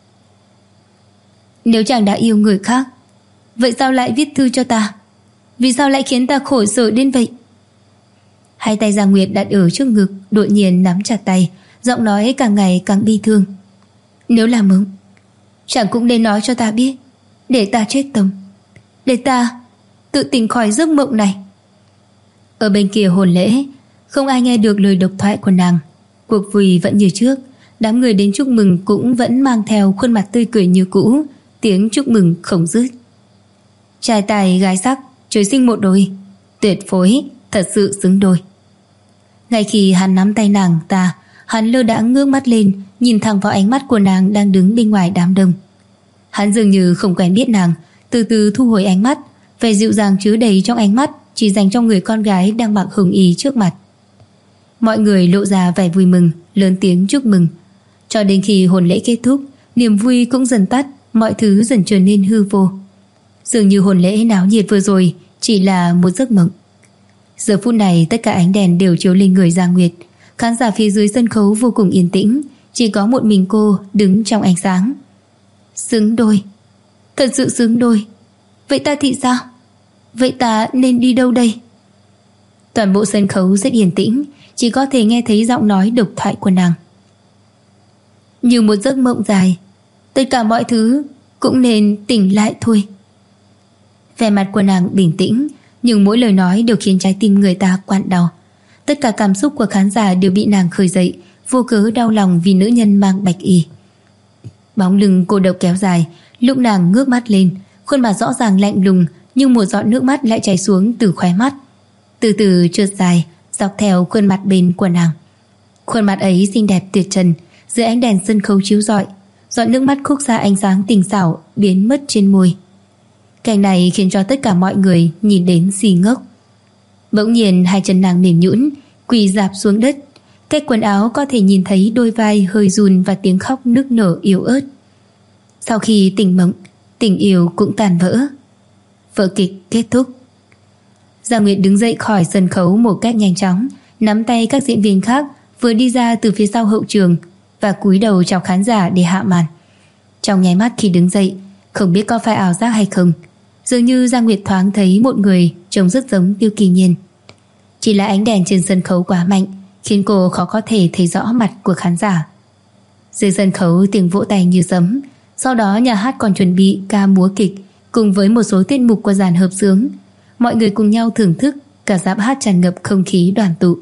Nếu chàng đã yêu người khác, vậy sao lại viết thư cho ta? Vì sao lại khiến ta khổ sở đến vậy? Hai tay Giang Nguyệt đặt ở trước ngực, đột nhiên nắm chặt tay, giọng nói càng ngày càng bi thương. Nếu là mộng, chàng cũng nên nói cho ta biết, để ta chết tâm, để ta tự tỉnh khỏi giấc mộng này. Ở bên kia hôn lễ, không ai nghe được lời độc thoại của nàng. Cuộc vui vẫn như trước, đám người đến chúc mừng cũng vẫn mang theo khuôn mặt tươi cười như cũ, tiếng chúc mừng không dứt. Trai tài gái sắc, trời sinh một đôi, tuyệt phối, thật sự xứng đôi. Ngay khi hắn nắm tay nàng ta, hắn lơ đãng ngước mắt lên, nhìn thẳng vào ánh mắt của nàng đang đứng bên ngoài đám đông. Hắn dường như không quen biết nàng, từ từ thu hồi ánh mắt, vẻ dịu dàng chứa đầy trong ánh mắt chỉ dành cho người con gái đang mặc hồng y trước mặt. Mọi người lộ ra vẻ vui mừng, lớn tiếng chúc mừng. Cho đến khi hôn lễ kết thúc, niềm vui cũng dần tắt, mọi thứ dần trở nên hư vô. Dường như hôn lễ náo nhiệt vừa rồi chỉ là một giấc mộng. Giờ phút này tất cả ánh đèn đều chiếu lên người Giang Nguyệt. Khán giả phía dưới sân khấu vô cùng yên tĩnh, chỉ có một mình cô đứng trong ánh sáng. Xứng đôi, thật sự xứng đôi. Vậy ta thì sao? Vậy ta nên đi đâu đây? Toàn bộ sân khấu rất yên tĩnh, chỉ có thể nghe thấy giọng nói độc thoại của nàng. như một giấc mộng dài. Tất cả mọi thứ cũng nên tỉnh lại thôi. Vẻ mặt của nàng bình tĩnh, nhưng mỗi lời nói đều khiến trái tim người ta quặn đau. Tất cả cảm xúc của khán giả đều bị nàng khơi dậy, vô cớ đau lòng vì nữ nhân mang bạch y. Bóng lưng cô độc kéo dài, lúc nàng ngước mắt lên, khuôn mặt rõ ràng lạnh lùng, nhưng một giọt nước mắt lại chảy xuống từ khóe mắt, từ từ trượt dài dọc theo khuôn mặt bên của nàng. Khuôn mặt ấy xinh đẹp tuyệt trần, dưới ánh đèn sân khấu chiếu rọi, giọt nước mắt khúc ra ánh sáng tình xảo biến mất trên môi. Cảnh này khiến cho tất cả mọi người nhìn đến xì ngốc. Bỗng nhiên hai chân nàng mềm nhũn, quỳ rạp xuống đất. Cách quần áo có thể nhìn thấy đôi vai hơi run và tiếng khóc nức nở yếu ớt. Sau khi tỉnh mộng, tình yêu cũng tàn vỡ. Vở kịch kết thúc. Giang Nguyệt đứng dậy khỏi sân khấu một cách nhanh chóng, nắm tay các diễn viên khác vừa đi ra từ phía sau hậu trường và cúi đầu chào khán giả để hạ màn. Trong nháy mắt khi đứng dậy, không biết có phải ảo giác hay không, dường như Giang Nguyệt thoáng thấy một người trông rất giống Tiêu Kỳ Nhiên. Chỉ là ánh đèn trên sân khấu quá mạnh, khiến cô khó có thể thấy rõ mặt của khán giả. Dưới sân khấu tiếng vỗ tay như sấm. Sau đó nhà hát còn chuẩn bị ca múa kịch cùng với một số tiết mục của dàn hợp xướng. Mọi người cùng nhau thưởng thức, cả giáp hát tràn ngập không khí đoàn tụ.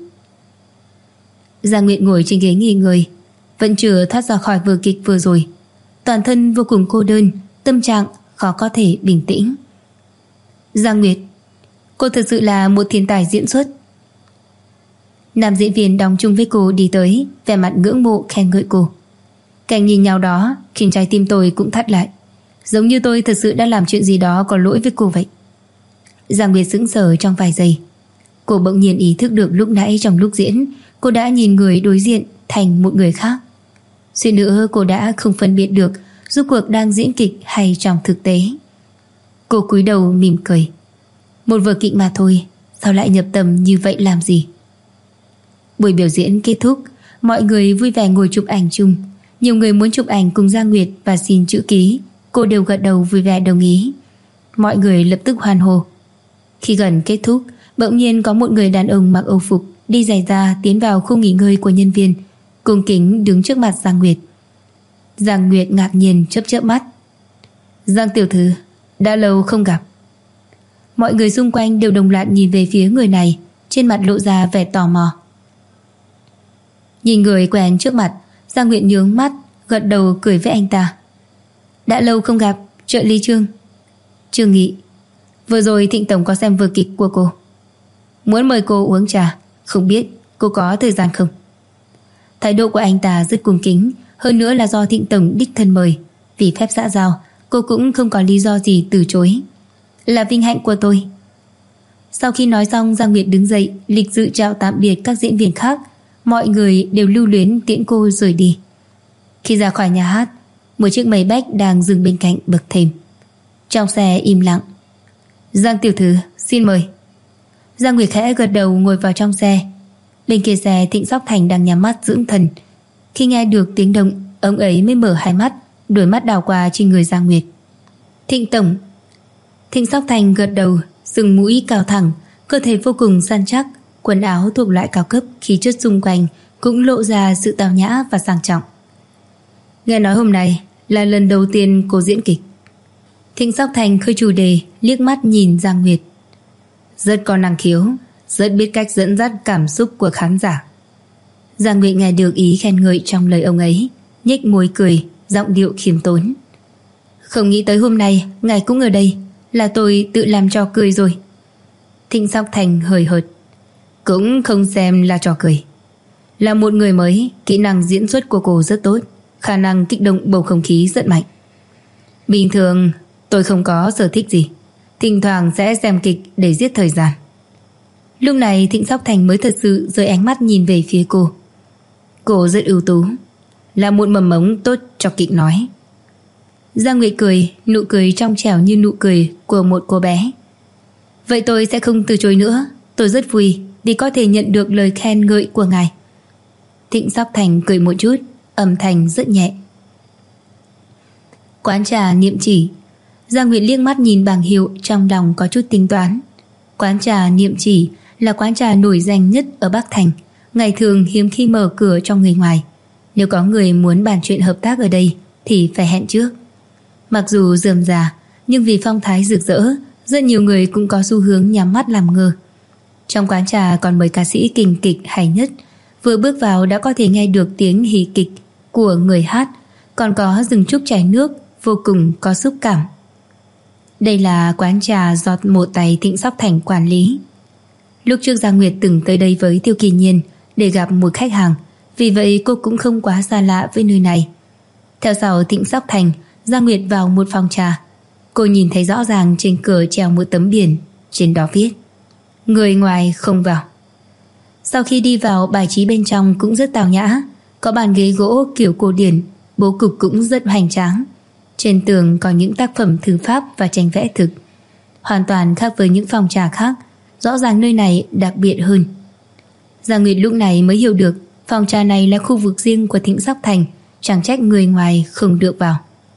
Giang Nguyệt ngồi trên ghế nghỉ ngơi, vẫn chưa thoát ra khỏi vở kịch vừa rồi. Toàn thân vô cùng cô đơn, tâm trạng khó có thể bình tĩnh. Giang Nguyệt, cô thật sự là một thiên tài diễn xuất. Nam diễn viên đóng chung với cô đi tới, vẻ mặt ngưỡng mộ khen ngợi cô. Cảnh nhìn nhau đó khiến trái tim tôi cũng thắt lại, giống như tôi thật sự đã làm chuyện gì đó có lỗi với cô vậy. Giang Nguyệt sững sờ trong vài giây. Cô bỗng nhiên ý thức được lúc nãy trong lúc diễn, cô đã nhìn người đối diện thành một người khác. Suýt nữa cô đã không phân biệt được rốt cuộc đang diễn kịch hay trong thực tế. Cô cúi đầu mỉm cười. Một vở kịch mà thôi, sao lại nhập tâm như vậy làm gì? Buổi biểu diễn kết thúc, mọi người vui vẻ ngồi chụp ảnh chung. Nhiều người muốn chụp ảnh cùng Giang Nguyệt và xin chữ ký, cô đều gật đầu vui vẻ đồng ý. Mọi người lập tức hoan hô. Khi gần kết thúc, bỗng nhiên có một người đàn ông mặc âu phục, đi giày da tiến vào khu nghỉ ngơi của nhân viên, cung kính đứng trước mặt Giang Nguyệt. Giang Nguyệt ngạc nhiên chớp chớp mắt. Giang tiểu thư, đã lâu không gặp. Mọi người xung quanh đều đồng loạt nhìn về phía người này, trên mặt lộ ra vẻ tò mò. Nhìn người quen trước mặt, Giang Nguyệt nhướng mắt, gật đầu cười với anh ta. Đã lâu không gặp, trợ lý Trương. Trương Nghị. Vừa rồi Thịnh tổng có xem vở kịch của cô, muốn mời cô uống trà, không biết cô có thời gian không? Thái độ của anh ta rất cung kính, hơn nữa là do Thịnh tổng đích thân mời, vì phép xã giao, cô cũng không có lý do gì từ chối. Là vinh hạnh của tôi. Sau khi nói xong, Giang Nguyệt đứng dậy, lịch sự chào tạm biệt các diễn viên khác. Mọi người đều lưu luyến tiễn cô rời đi. Khi ra khỏi nhà hát, một chiếc Maybach đang dừng bên cạnh bậc thềm. Trong xe im lặng. Giang tiểu thư, xin mời. Giang Nguyệt khẽ gật đầu ngồi vào trong xe. Bên kia xe, Thịnh Sóc Thành đang nhắm mắt dưỡng thần. Khi nghe được tiếng động, ông ấy mới mở hai mắt, đôi mắt đảo qua trên người Giang Nguyệt. Thịnh tổng. Thịnh Sóc Thành gật đầu, sừng mũi cao thẳng, cơ thể vô cùng săn chắc, quần áo thuộc loại cao cấp, khí chất xung quanh cũng lộ ra sự tao nhã và sang trọng. Nghe nói hôm nay là lần đầu tiên cô diễn kịch. Thịnh Sóc Thành khơi chủ đề, liếc mắt nhìn Giang Nguyệt. Rất có năng khiếu, rất biết cách dẫn dắt cảm xúc của khán giả. Giang Nguyệt nghe được ý khen ngợi trong lời ông ấy, nhếch môi cười, giọng điệu khiêm tốn. Không nghĩ tới hôm nay ngài cũng ở đây, là tôi tự làm trò cười rồi. Thịnh Sóc Thành hời hợt. Cũng không xem là trò cười. Là một người mới, kỹ năng diễn xuất của cô rất tốt, khả năng kích động bầu không khí rất mạnh. Bình thường tôi không có sở thích gì, thỉnh thoảng sẽ xem kịch để giết thời gian. Lúc này Thịnh Sóc Thành mới thật sự rời ánh mắt nhìn về phía cô. Cô rất ưu tú, là một mầm mống tốt cho kịch nói. Giang Nguyệt cười, nụ cười trong trẻo như nụ cười của một cô bé. Vậy tôi sẽ không từ chối nữa. Tôi rất vui vì có thể nhận được lời khen ngợi của ngài. Thịnh Sóc Thành cười một chút, âm thanh rất nhẹ. Quán trà Niệm Chỉ. Giang Nguyệt liếc mắt nhìn bảng hiệu, trong lòng có chút tính toán. Quán trà Niệm Chỉ là quán trà nổi danh nhất ở Bắc Thành, ngày thường hiếm khi mở cửa cho người ngoài. Nếu có người muốn bàn chuyện hợp tác ở đây thì phải hẹn trước. Mặc dù rườm rà, nhưng vì phong thái rực rỡ, rất nhiều người cũng có xu hướng nhắm mắt làm ngơ. Trong quán trà còn mời ca sĩ kinh kịch hay nhất, vừa bước vào đã có thể nghe được tiếng hí kịch của người hát, còn có rừng trúc chảy nước vô cùng có xúc cảm. Đây là quán trà do một tay Thịnh Sóc Thành quản lý. Lúc trước Giang Nguyệt từng tới đây với Tiêu Kỳ Nhiên để gặp một khách hàng, vì vậy cô cũng không quá xa lạ với nơi này. Theo sau Thịnh Sóc Thành, Giang Nguyệt vào một phòng trà. Cô nhìn thấy rõ ràng trên cửa treo một tấm biển, trên đó viết: người ngoài không vào. Sau khi đi vào, bài trí bên trong cũng rất tao nhã, có bàn ghế gỗ kiểu cổ điển, bố cục cũng rất hoành tráng. Trên tường có những tác phẩm thư pháp và tranh vẽ thực, hoàn toàn khác với những phòng trà khác. Rõ ràng nơi này đặc biệt hơn. Giang Nguyệt lúc này mới hiểu được phòng trà này là khu vực riêng của Thịnh Sóc Thành, chẳng trách người ngoài không được vào.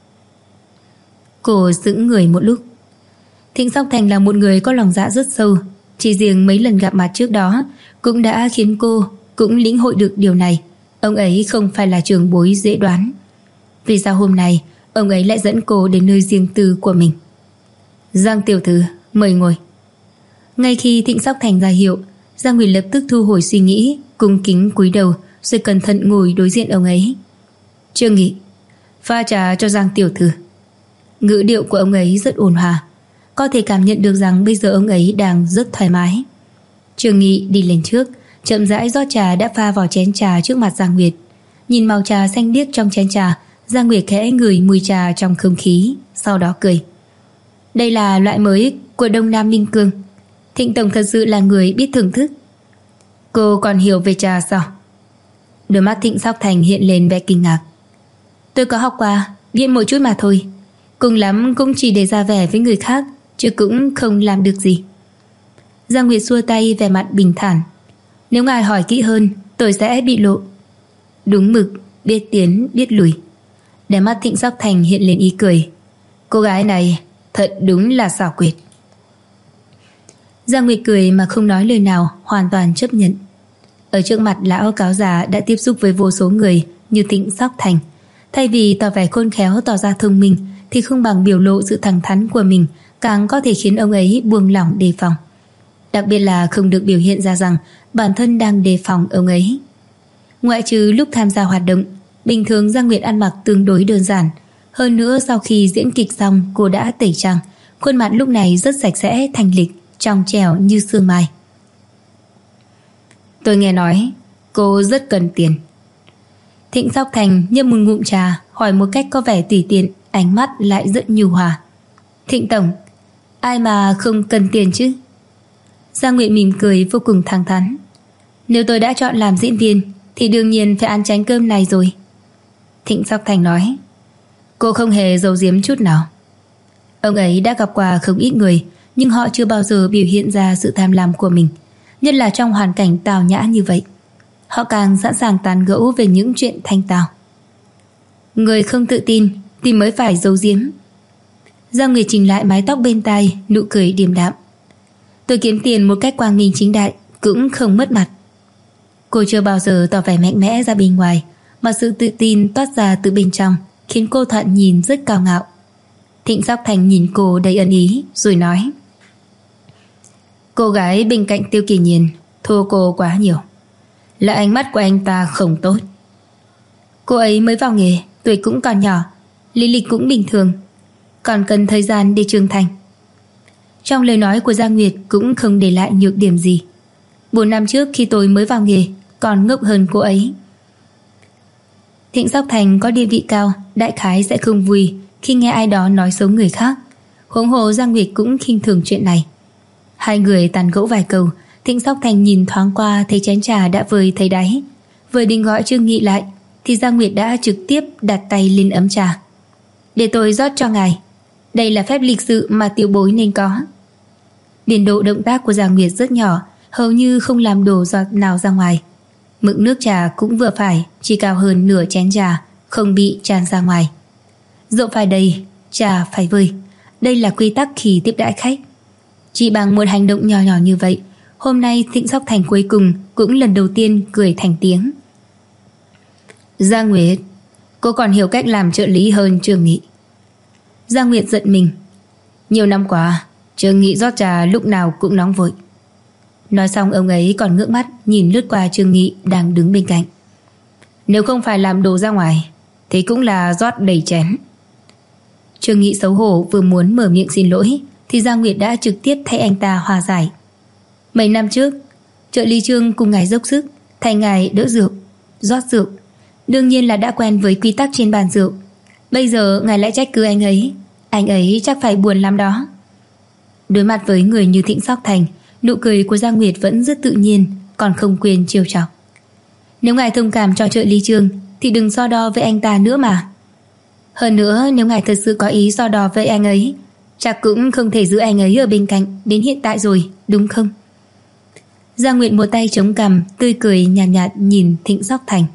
Cô sững người một lúc. Thịnh Sóc Thành là một người có lòng dạ rất sâu. Chỉ riêng mấy lần gặp mặt trước đó cũng đã khiến cô cũng lĩnh hội được điều này. Ông ấy không phải là trưởng bối dễ đoán. Vì sao hôm nay ông ấy lại dẫn cô đến nơi riêng tư của mình? Giang tiểu thư, mời ngồi. Ngay khi Thịnh Sóc Thành ra hiệu, Giang Nguyệt lập tức thu hồi suy nghĩ, cung kính cúi đầu rồi cẩn thận ngồi đối diện ông ấy. Trương Nghị, pha trà cho Giang tiểu thư. Ngữ điệu của ông ấy rất ôn hòa, có thể cảm nhận được rằng bây giờ ông ấy đang rất thoải mái. Trương Nghị đi lên trước, chậm rãi rót trà đã pha vào chén trà trước mặt Giang Nguyệt. Nhìn màu trà xanh biếc trong chén trà, Giang Nguyệt khẽ ngửi mùi trà trong không khí, sau đó cười. Đây là loại mới của Đông Nam Minh Cương. Thịnh tổng thật sự là người biết thưởng thức. Cô còn hiểu về trà sao? Đôi mắt Thịnh Sóc Thành hiện lên vẻ kinh ngạc. Tôi có học qua, biết một chút mà thôi. Cùng lắm cũng chỉ để ra vẻ với người khác, chứ cũng không làm được gì. Giang Nguyệt xua tay, vẻ mặt bình thản. Nếu ngài hỏi kỹ hơn, tôi sẽ bị lộ. Đúng mực, biết tiến biết lùi. Đáy mắt Thịnh Sóc Thành hiện lên ý cười. Cô gái này thật đúng là xảo quyệt. Giang Nguyệt cười mà không nói lời nào, hoàn toàn chấp nhận. Ở trước mặt lão cáo già đã tiếp xúc với vô số người như Thịnh Sóc Thành, thay vì tỏ vẻ khôn khéo tỏ ra thông minh, thì không bằng biểu lộ sự thẳng thắn của mình càng có thể khiến ông ấy buông lỏng đề phòng. Đặc biệt là không được biểu hiện ra rằng bản thân đang đề phòng ông ấy. Ngoại trừ lúc tham gia hoạt động, bình thường Giang Nguyệt ăn mặc tương đối đơn giản. Hơn nữa sau khi diễn kịch xong, cô đã tẩy trang, khuôn mặt lúc này rất sạch sẽ, thanh lịch, trong trẻo như sương mai. Tôi nghe nói cô rất cần tiền. Thịnh Sóc Thành nhấp một ngụm trà, hỏi một cách có vẻ tùy tiện, ánh mắt lại rất nhu hòa. Thịnh tổng, ai mà không cần tiền chứ? Giang Nguyệt mỉm cười vô cùng thẳng thắn. Nếu tôi đã chọn làm diễn viên thì đương nhiên phải ăn chén cơm này rồi. Thịnh Sóc Thành nói. Cô không hề giấu giếm chút nào. Ông ấy đã gặp qua không ít người, nhưng họ chưa bao giờ biểu hiện ra sự tham lam của mình, nhất là trong hoàn cảnh tào nhã như vậy. Họ càng sẵn sàng tán gẫu về những chuyện thanh tao. Người không tự tin thì mới phải giấu giếm. Giang Nguyệt chỉnh lại mái tóc bên tai, nụ cười điềm đạm. Tôi kiếm tiền một cách quang minh chính đại, cũng không mất mặt. Cô chưa bao giờ tỏ vẻ mạnh mẽ ra bên ngoài, mà sự tự tin toát ra từ bên trong khiến cô thoạt nhìn rất cao ngạo. Thịnh Sóc Thành nhìn cô đầy ẩn ý rồi nói. Cô gái bên cạnh Tiêu Kỳ Nhiên thua cô quá nhiều, là ánh mắt của anh ta không tốt. Cô ấy mới vào nghề, tuổi cũng còn nhỏ, lý lịch cũng bình thường, còn cần thời gian để trưởng thành. Trong lời nói của Giang Nguyệt cũng không để lại nhược điểm gì. 4 năm trước khi tôi mới vào nghề còn ngốc hơn cô ấy. Thịnh Sóc Thành có địa vị cao, đại khái sẽ không vui khi nghe ai đó nói xấu người khác. Huống hồ Giang Nguyệt cũng khinh thường chuyện này. Hai người tán gẫu vài câu, Thịnh Sóc Thành nhìn thoáng qua thấy chén trà đã vơi thấy đáy. Vừa định gọi Trương Nghị lại thì Giang Nguyệt đã trực tiếp đặt tay lên ấm trà. Để tôi rót cho ngài. Đây là phép lịch sự mà tiểu bối nên có. Biên độ động tác của Giang Nguyệt rất nhỏ, hầu như không làm đổ giọt nào ra ngoài. Mực nước trà cũng vừa phải, chỉ cao hơn nửa chén trà, không bị tràn ra ngoài. Rượu phải đầy, trà phải vơi. Đây là quy tắc khi tiếp đãi khách. Chỉ bằng một hành động nhỏ nhỏ như vậy, hôm nay Thịnh Sóc Thành cuối cùng cũng lần đầu tiên cười thành tiếng. Giang Nguyệt, cô còn hiểu cách làm trợ lý hơn Trương Nghị. Giang Nguyệt giận mình. Nhiều năm qua, Trương Nghị rót trà lúc nào cũng nóng vội. Nói xong ông ấy còn ngước mắt nhìn lướt qua Trương Nghị đang đứng bên cạnh. Nếu không phải làm đồ ra ngoài thì cũng là rót đầy chén. Trương Nghị xấu hổ vừa muốn mở miệng xin lỗi thì Giang Nguyệt đã trực tiếp thay anh ta hòa giải. Mấy năm trước, trợ lý Trương cùng ngài dốc sức thay ngài đỡ rượu, rót rượu, đương nhiên là đã quen với quy tắc trên bàn rượu. Bây giờ ngài lại trách cứ anh ấy chắc phải buồn lắm đó. Đối mặt với người như Thịnh Sóc Thành, nụ cười của Giang Nguyệt vẫn rất tự nhiên, còn không quên trêu chọc. Nếu ngài thông cảm cho trợ lý Trương thì đừng so đo với anh ta nữa mà. Hơn nữa, nếu ngài thật sự có ý so đo với anh ấy, chắc cũng không thể giữ anh ấy ở bên cạnh đến hiện tại rồi, đúng không? Giang Nguyệt một tay chống cằm, tươi cười nhàn nhạt nhìn Thịnh Sóc Thành.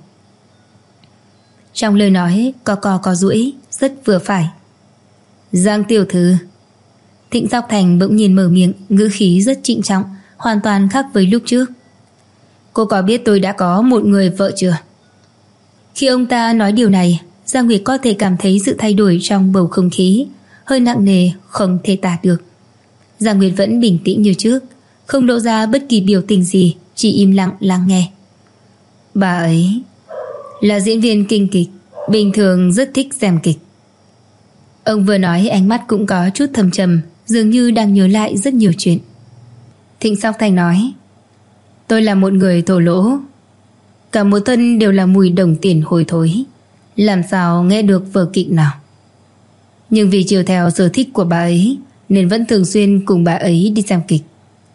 Trong lời nói có duỗi, rất vừa phải. Giang tiểu thư. Thịnh Sóc Thành bỗng nhìn mở miệng, ngữ khí rất trịnh trọng, hoàn toàn khác với lúc trước. Cô có biết tôi đã có một người vợ chưa? Khi ông ta nói điều này, Giang Nguyệt có thể cảm thấy sự thay đổi trong bầu không khí, hơi nặng nề, không thể tả được. Giang Nguyệt vẫn bình tĩnh như trước, không lộ ra bất kỳ biểu tình gì, chỉ im lặng lắng nghe. Bà ấy là diễn viên kinh kịch, bình thường rất thích xem kịch. Ông vừa nói ánh mắt cũng có chút thâm trầm, dường như đang nhớ lại rất nhiều chuyện. Thịnh Sóc Thành nói, tôi là một người thổ lỗ, cả một thân đều là mùi đồng tiền hôi thối, làm sao nghe được vở kịch nào. Nhưng vì chiều theo sở thích của bà ấy nên vẫn thường xuyên cùng bà ấy đi xem kịch.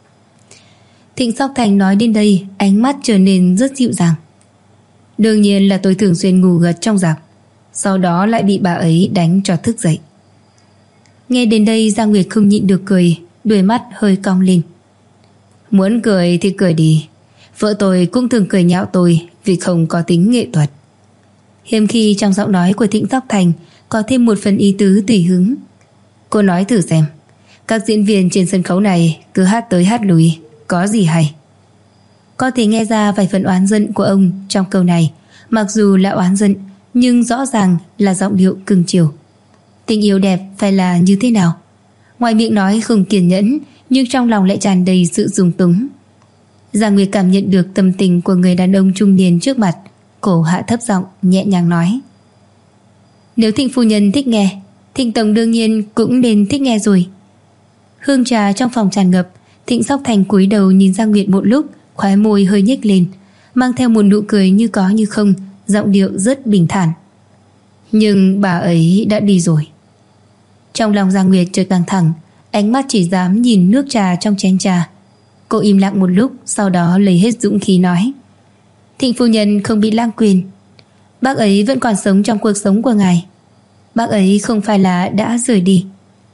Thịnh Sóc Thành nói đến đây, ánh mắt trở nên rất dịu dàng. Đương nhiên là tôi thường xuyên ngủ gật trong rạp, sau đó lại bị bà ấy đánh cho thức dậy. Nghe đến đây Giang Nguyệt không nhịn được cười, đôi mắt hơi cong lên. Muốn cười thì cười đi, vợ tôi cũng thường cười nhạo tôi vì không có tính nghệ thuật. Hiếm khi trong giọng nói của Thịnh Sóc Thành có thêm một phần ý tứ tùy hứng. Cô nói thử xem, các diễn viên trên sân khấu này cứ hát tới hát lui, có gì hay? Có thể nghe ra vài phần oán giận của ông trong câu này. Mặc dù là oán giận, nhưng rõ ràng là giọng điệu cưng chiều. Tình yêu đẹp phải là như thế nào? Ngoài miệng nói không kiên nhẫn, nhưng trong lòng lại tràn đầy sự dung túng. Giang Nguyệt cảm nhận được tâm tình của người đàn ông trung niên trước mặt, cổ hạ thấp giọng nhẹ nhàng nói, nếu Thịnh phu nhân thích nghe, Thịnh tổng đương nhiên cũng nên thích nghe rồi. Hương trà trong phòng tràn ngập. Thịnh Sóc Thành cúi đầu nhìn Giang Nguyệt một lúc, khóe môi hơi nhếch lên, mang theo một nụ cười như có như không, giọng điệu rất bình thản. Nhưng bà ấy đã đi rồi. Trong lòng Giang Nguyệt chợt căng thẳng, ánh mắt chỉ dám nhìn nước trà trong chén trà. Cô im lặng một lúc, sau đó lấy hết dũng khí nói, Thịnh phu nhân không bị lãng quên, bác ấy vẫn còn sống trong cuộc sống của ngài. Bác ấy không phải là đã rời đi.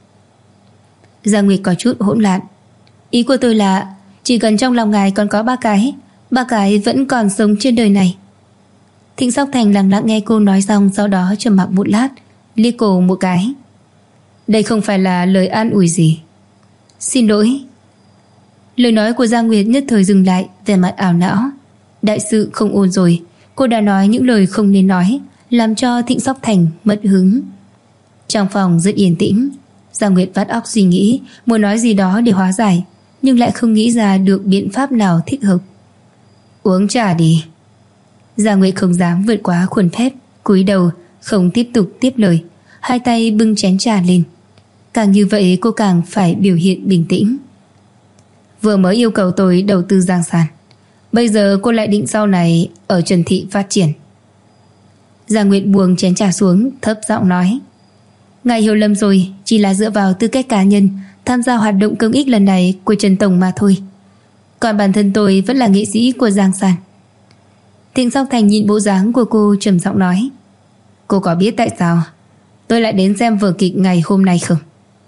Giang Nguyệt có chút hỗn loạn. Ý của tôi là chỉ cần trong lòng ngài còn có bác ấy vẫn còn sống trên đời này. Thịnh Sóc Thành lặng lặng nghe cô nói xong, sau đó trầm mặc một lát, liếc cô một cái. Đây không phải là lời an ủi gì. Xin lỗi. Lời nói của Giang Nguyệt nhất thời dừng lại, vẻ mặt ảo não. Đại sự không ổn rồi, cô đã nói những lời không nên nói, làm cho Thịnh Sóc Thành mất hứng. Trong phòng rất yên tĩnh. Giang Nguyệt vắt óc suy nghĩ, muốn nói gì đó để hóa giải, nhưng lại không nghĩ ra được biện pháp nào thích hợp. Uống trà đi. Giang Nguyệt không dám vượt quá khuôn phép, cúi đầu không tiếp tục tiếp lời, hai tay bưng chén trà lên. Càng như vậy cô càng phải biểu hiện bình tĩnh. Vừa mới yêu cầu tôi đầu tư Giang San, bây giờ cô lại định sau này ở Trần Thị phát triển. Giang Nguyệt buông chén trà xuống, thấp giọng nói, ngài hiểu lầm rồi, chỉ là dựa vào tư cách cá nhân tham gia hoạt động công ích lần này của Trần Tổng mà thôi. Còn bản thân tôi vẫn là nghệ sĩ của Giang San. Thịnh Sóc Thành nhìn bộ dáng của cô, trầm giọng nói, cô có biết tại sao tôi lại đến xem vở kịch ngày hôm nay không?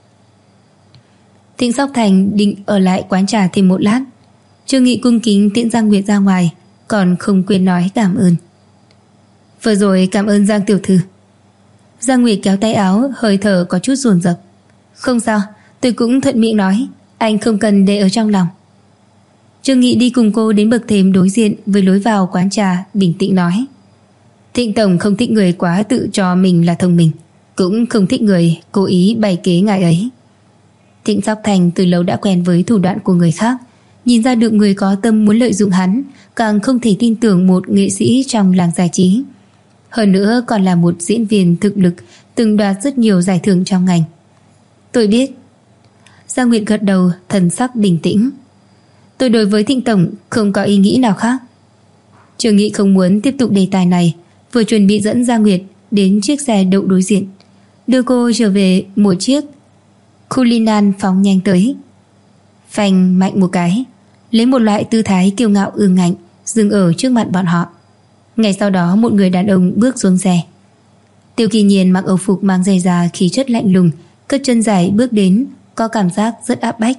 Thịnh Sóc Thành định ở lại quán trà thêm một lát. Trương Nghị cung kính tiễn Giang Nguyệt ra ngoài, còn không quên nói cảm ơn. Vừa rồi cảm ơn Giang tiểu thư. Giang Nguyệt kéo tay áo, hơi thở có chút dồn dập. Không sao, tôi cũng thuận miệng nói, anh không cần để ở trong lòng. Trương Nghị đi cùng cô đến bậc thềm đối diện với lối vào quán trà, bình tĩnh nói, Thịnh tổng không thích người quá tự cho mình là thông minh, cũng không thích người cố ý bày kế ngài ấy. Thịnh Sóc Thành từ lâu đã quen với thủ đoạn của người khác, nhìn ra được người có tâm muốn lợi dụng hắn, càng không thể tin tưởng một nghệ sĩ trong làng giải trí. Hơn nữa còn là một diễn viên thực lực, từng đoạt rất nhiều giải thưởng trong ngành. Tôi biết. Giang Nguyệt gật đầu, thần sắc bình tĩnh. Tôi đối với Thịnh tổng không có ý nghĩ nào khác. Trường Nghị không muốn tiếp tục đề tài này, vừa chuẩn bị dẫn Giang Nguyệt đến chiếc xe đậu đối diện, đưa cô trở về một chiếc Cullinan phóng nhanh tới. Phanh mạnh một cái, lấy một loại tư thái kiêu ngạo ương ngạnh dừng ở trước mặt bọn họ. Ngay sau đó một người đàn ông bước xuống xe. Tiêu Kỳ Nhiên mặc âu phục mang giày da, khí chất lạnh lùng, cất chân dài bước đến, có cảm giác rất áp bách.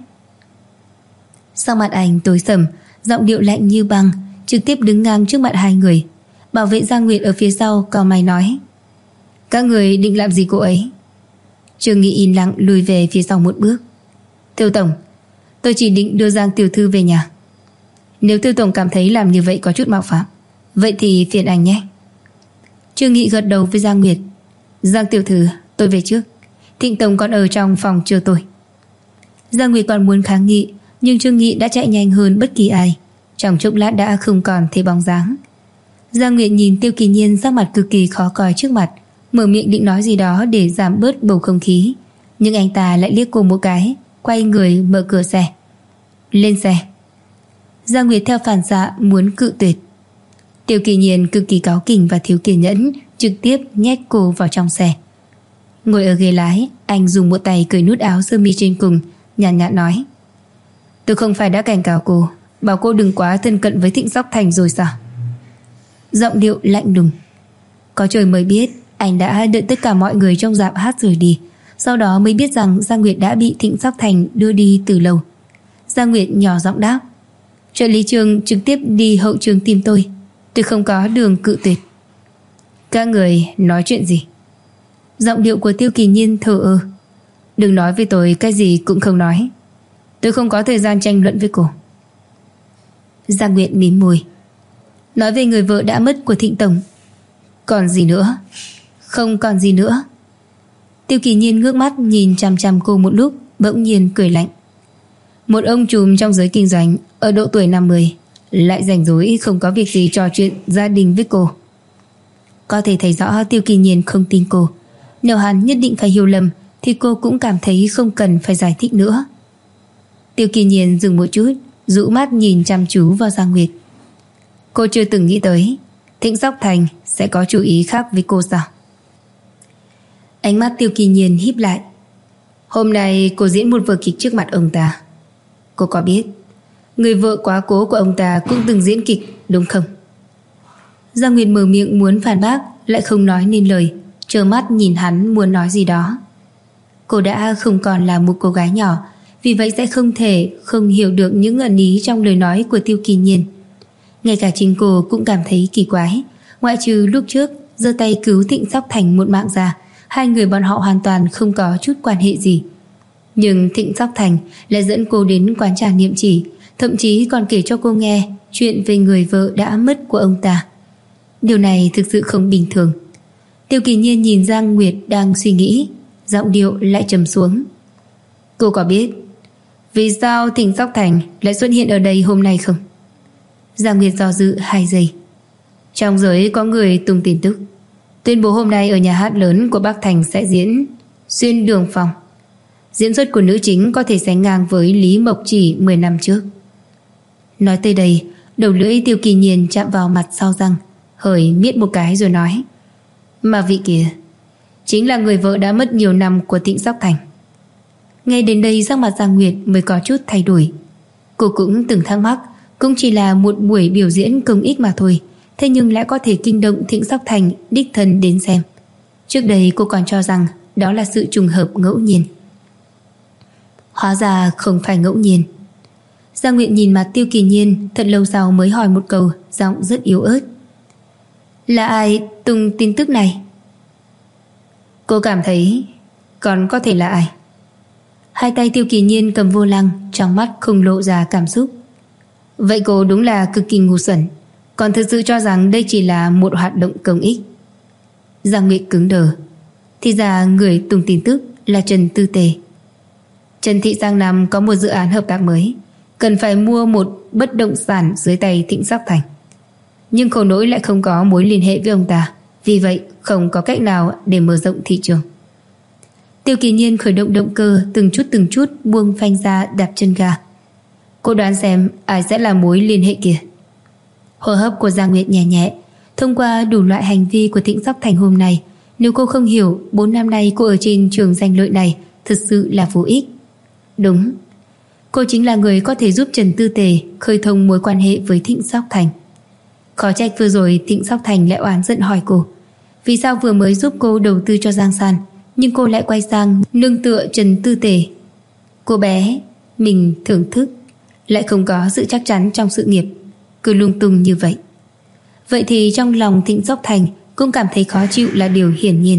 Sau mặt anh tối sầm, giọng điệu lạnh như băng, trực tiếp đứng ngang trước mặt hai người. Bảo vệ Giang Nguyệt ở phía sau cau mày nói: các người định làm gì cô ấy? Trường Nghị im lặng lùi về phía sau một bước. Tiêu tổng, tôi chỉ định đưa Giang tiểu thư về nhà. Nếu Tiêu tổng cảm thấy làm như vậy có chút mạo phạm, vậy thì phiền anh nhé. Trương Nghị gật đầu với Giang Nguyệt. Giang tiểu thư, tôi về trước, Thịnh tổng còn ở trong phòng chờ tôi. Giang Nguyệt còn muốn kháng nghị, nhưng Trương Nghị đã chạy nhanh hơn bất kỳ ai, trong chốc lát đã không còn thấy bóng dáng. Giang Nguyệt nhìn Tiêu Kỳ Nhiên sắc mặt cực kỳ khó coi trước mặt, mở miệng định nói gì đó để giảm bớt bầu không khí, nhưng anh ta lại liếc cô một cái, quay người mở cửa xe. Lên xe. Giang Nguyệt theo phản xạ muốn cự tuyệt. Tiêu Kỳ Nhiên cực kỳ cáu kỉnh và thiếu kiên nhẫn, trực tiếp nhét cô vào trong xe. Ngồi ở ghế lái, anh dùng một tay cởi nút áo sơ mi trên cùng, nhàn nhạt nói: tôi không phải đã cảnh cáo cô, bảo cô đừng quá thân cận với Thịnh Sóc Thành rồi sao? Giọng điệu lạnh lùng. Có trời mới biết, anh đã đợi tất cả mọi người trong rạp hát rời đi, sau đó mới biết rằng Giang Nguyệt đã bị Thịnh Sóc Thành đưa đi từ lâu. Giang Nguyệt nhỏ giọng đáp: trợ lý Trương trực tiếp đi hậu trường tìm tôi không có đường cự tuyệt. Các người nói chuyện gì? Giọng điệu của Tiêu Kỳ Nhiên thờ ơ. Đừng nói với tôi cái gì cũng không nói, tôi không có thời gian tranh luận với cô. Giang Nguyệt mím môi. Nói về người vợ đã mất của Thịnh tổng. Còn gì nữa? Không còn gì nữa. Tiêu Kỳ Nhiên ngước mắt nhìn chằm chằm cô một lúc, bỗng nhiên cười lạnh. Một ông trùm trong giới kinh doanh ở độ tuổi 50 lại rảnh rỗi không có việc gì trò chuyện gia đình với cô. Có thể thấy rõ Tiêu Kỳ Nhiên không tin cô. Nếu hắn nhất định phải hiểu lầm thì cô cũng cảm thấy không cần phải giải thích nữa. Tiêu Kỳ Nhiên dừng một chút, rũ mắt nhìn chăm chú vào Giang Nguyệt. Cô chưa từng nghĩ tới Thịnh Sóc Thành sẽ có chú ý khác với cô sao? Ánh mắt Tiêu Kỳ Nhiên híp lại. Hôm nay cô diễn một vở kịch trước mặt ông ta. Cô có biết người vợ quá cố của ông ta cũng từng diễn kịch đúng không? Giang Nguyệt mở miệng muốn phản bác, lại không nói nên lời, trơ mắt nhìn hắn muốn nói gì đó. Cô đã không còn là một cô gái nhỏ, vì vậy sẽ không thể không hiểu được những ẩn ý trong lời nói của Tiêu Kỳ Nhiên. Ngay cả chính cô cũng cảm thấy kỳ quái. Ngoại trừ lúc trước giơ tay cứu Thịnh Sóc Thành một mạng ra, hai người bọn họ hoàn toàn không có chút quan hệ gì. Nhưng Thịnh Sóc Thành lại dẫn cô đến quán trà Niệm Chỉ, thậm chí còn kể cho cô nghe chuyện về người vợ đã mất của ông ta. Điều này thực sự không bình thường. Tiêu Kỳ Nhiên nhìn Giang Nguyệt đang suy nghĩ, giọng điệu lại trầm xuống. Cô có biết vì sao Thịnh Sóc Thành lại xuất hiện ở đây hôm nay không? Giang Nguyệt do dự 2 giây. Trong giới có người tung tin tức, tuyên bố hôm nay ở nhà hát lớn của Bắc Thành sẽ diễn Xuyên Đường Phòng. Diễn xuất của nữ chính có thể sánh ngang với Lý Mộc Chỉ 10 năm trước. Nói tới đây, đầu lưỡi Tiêu Kỳ Nhiên chạm vào mặt sau răng, hơi miết một cái rồi nói: mà vị kia chính là người vợ đã mất nhiều năm của Thịnh Sóc Thành. Ngay đến đây sắc mặt Giang Nguyệt mới có chút thay đổi. Cô cũng từng thắc mắc, cũng chỉ là một buổi biểu diễn công ích mà thôi, thế nhưng lại có thể kinh động Thịnh Sóc Thành đích thân đến xem. Trước đây cô còn cho rằng đó là sự trùng hợp ngẫu nhiên. Hóa ra không phải ngẫu nhiên. Giang Nguyệt nhìn mặt Tiêu Kỳ Nhiên thật lâu sau mới hỏi một câu, giọng rất yếu ớt. Là ai tung tin tức này? Cô cảm thấy còn có thể là ai? Hai tay Tiêu Kỳ Nhiên cầm vô lăng, trong mắt không lộ ra cảm xúc. Vậy cô đúng là cực kỳ ngu xuẩn. còn thực sự cho rằng đây chỉ là một hoạt động công ích. Giang Nguyệt cứng đờ. Thì ra người tung tin tức là Trần Tư Tề. Trần Thị Giang Nam có một dự án hợp tác mới, cần phải mua một bất động sản dưới tay Thịnh Sóc Thành. Nhưng khổ nỗi lại không có mối liên hệ với ông ta, vì vậy không có cách nào để mở rộng thị trường. Tiêu Kỳ Nhiên khởi động động cơ, từng chút buông phanh ra đạp chân ga. Cô đoán xem ai sẽ là mối liên hệ kia. Hô hấp của Giang Nguyệt nhẹ nhẹ. Thông qua đủ loại hành vi của Thịnh Sóc Thành hôm nay, nếu cô không hiểu 4 năm nay cô ở trên trường danh lợi này thực sự là vô ích. Đúng, cô chính là người có thể giúp Trần Tư Tề khơi thông mối quan hệ với Thịnh Sóc Thành. Khó trách vừa rồi Thịnh Sóc Thành lại oán giận hỏi cô vì sao vừa mới giúp cô đầu tư cho Giang San, nhưng cô lại quay sang nương tựa Trần Tư Tề. Cô bé mình thưởng thức, lại không có sự chắc chắn trong sự nghiệp, cứ lung tung như vậy. Vậy thì trong lòng Thịnh Sóc Thành cũng cảm thấy khó chịu là điều hiển nhiên.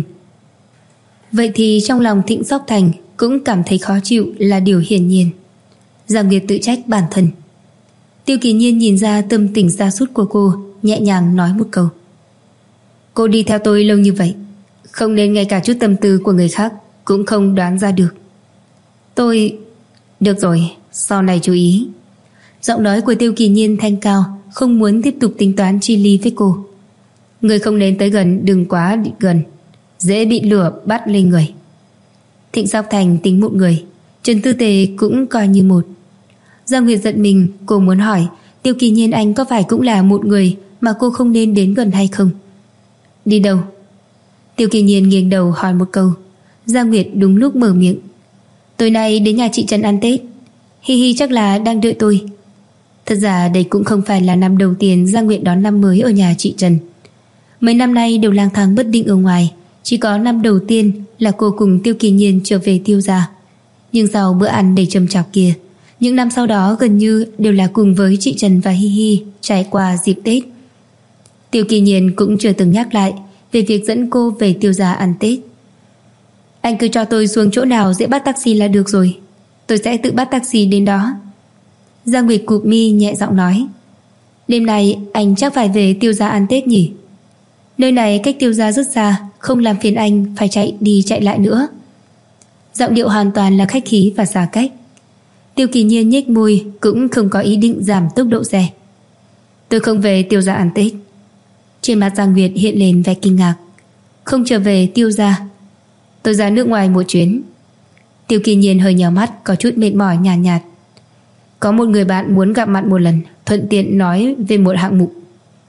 Giang Nguyệt tự trách bản thân. Tiêu Kỳ Nhiên nhìn ra tâm tình sa sút của cô, nhẹ nhàng nói một câu. Cô đi theo tôi lâu như vậy, không nên ngay cả chút tâm tư của người khác cũng không đoán ra được. Tôi... Được rồi, sau này chú ý. Giọng nói của Tiêu Kỳ Nhiên thanh cao, không muốn tiếp tục tính toán chi ly với cô. Người không nên tới gần, đừng quá gần, dễ bị lửa bắt lên người. Thịnh Sóc Thành tính một người, Trần Tư Tề cũng coi như một. Giang Nguyệt giận mình, cô muốn hỏi Tiêu Kỳ Nhiên anh có phải cũng là một người mà cô không nên đến gần hay không? Đi đâu? Tiêu Kỳ Nhiên nghiêng đầu hỏi một câu. Giang Nguyệt đúng lúc mở miệng. Tối nay đến nhà chị Trần ăn Tết. Hi hi chắc là đang đợi tôi. Thật ra đây cũng không phải là năm đầu tiên Giang Nguyệt đón năm mới ở nhà chị Trần. Mấy năm nay đều lang thang bất định ở ngoài, chỉ có năm đầu tiên là cô cùng Tiêu Kỳ Nhiên trở về Tiêu gia. Nhưng sau bữa ăn đầy trầm trọc kia, những năm sau đó gần như đều là cùng với chị Trần và Hi Hi trải qua dịp Tết. Tiêu Kỳ Nhiên cũng chưa từng nhắc lại về việc dẫn cô về Tiêu gia ăn Tết. Anh cứ cho tôi xuống chỗ nào dễ bắt taxi là được rồi, tôi sẽ tự bắt taxi đến đó. Giang Nguyệt cụp mi nhẹ giọng nói. Đêm nay anh chắc phải về Tiêu gia ăn Tết nhỉ? Nơi này cách Tiêu gia rất xa, không làm phiền anh phải chạy đi chạy lại nữa. Giọng điệu hoàn toàn là khách khí và xa cách. Tiêu Kỳ Nhiên nhếch môi, cũng không có ý định giảm tốc độ xe. Tôi không về Tiêu gia ăn Tết. Trên mặt Giang Nguyệt hiện lên vẻ kinh ngạc. Không trở về Tiêu gia? Tôi ra nước ngoài một chuyến. Tiêu Kỳ Nhiên hơi nhíu mắt, có chút mệt mỏi nhàn nhạt. Có một người bạn muốn gặp mặt một lần, thuận tiện nói về một hạng mục.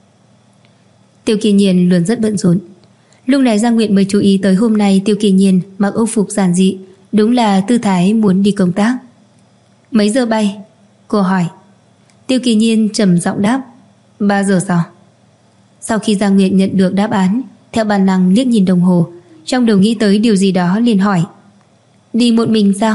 Tiêu Kỳ Nhiên luôn rất bận rộn. Lúc này Giang Nguyệt mới chú ý tới hôm nay Tiêu Kỳ Nhiên mặc âu phục giản dị, đúng là tư thái muốn đi công tác. Mấy giờ bay? Cô hỏi. Tiêu Kỳ Nhiên trầm giọng đáp. 3 giờ sau. Sau khi Giang Nguyệt nhận được đáp án, theo bản năng liếc nhìn đồng hồ, trong đầu nghĩ tới điều gì đó liền hỏi. Đi một mình sao?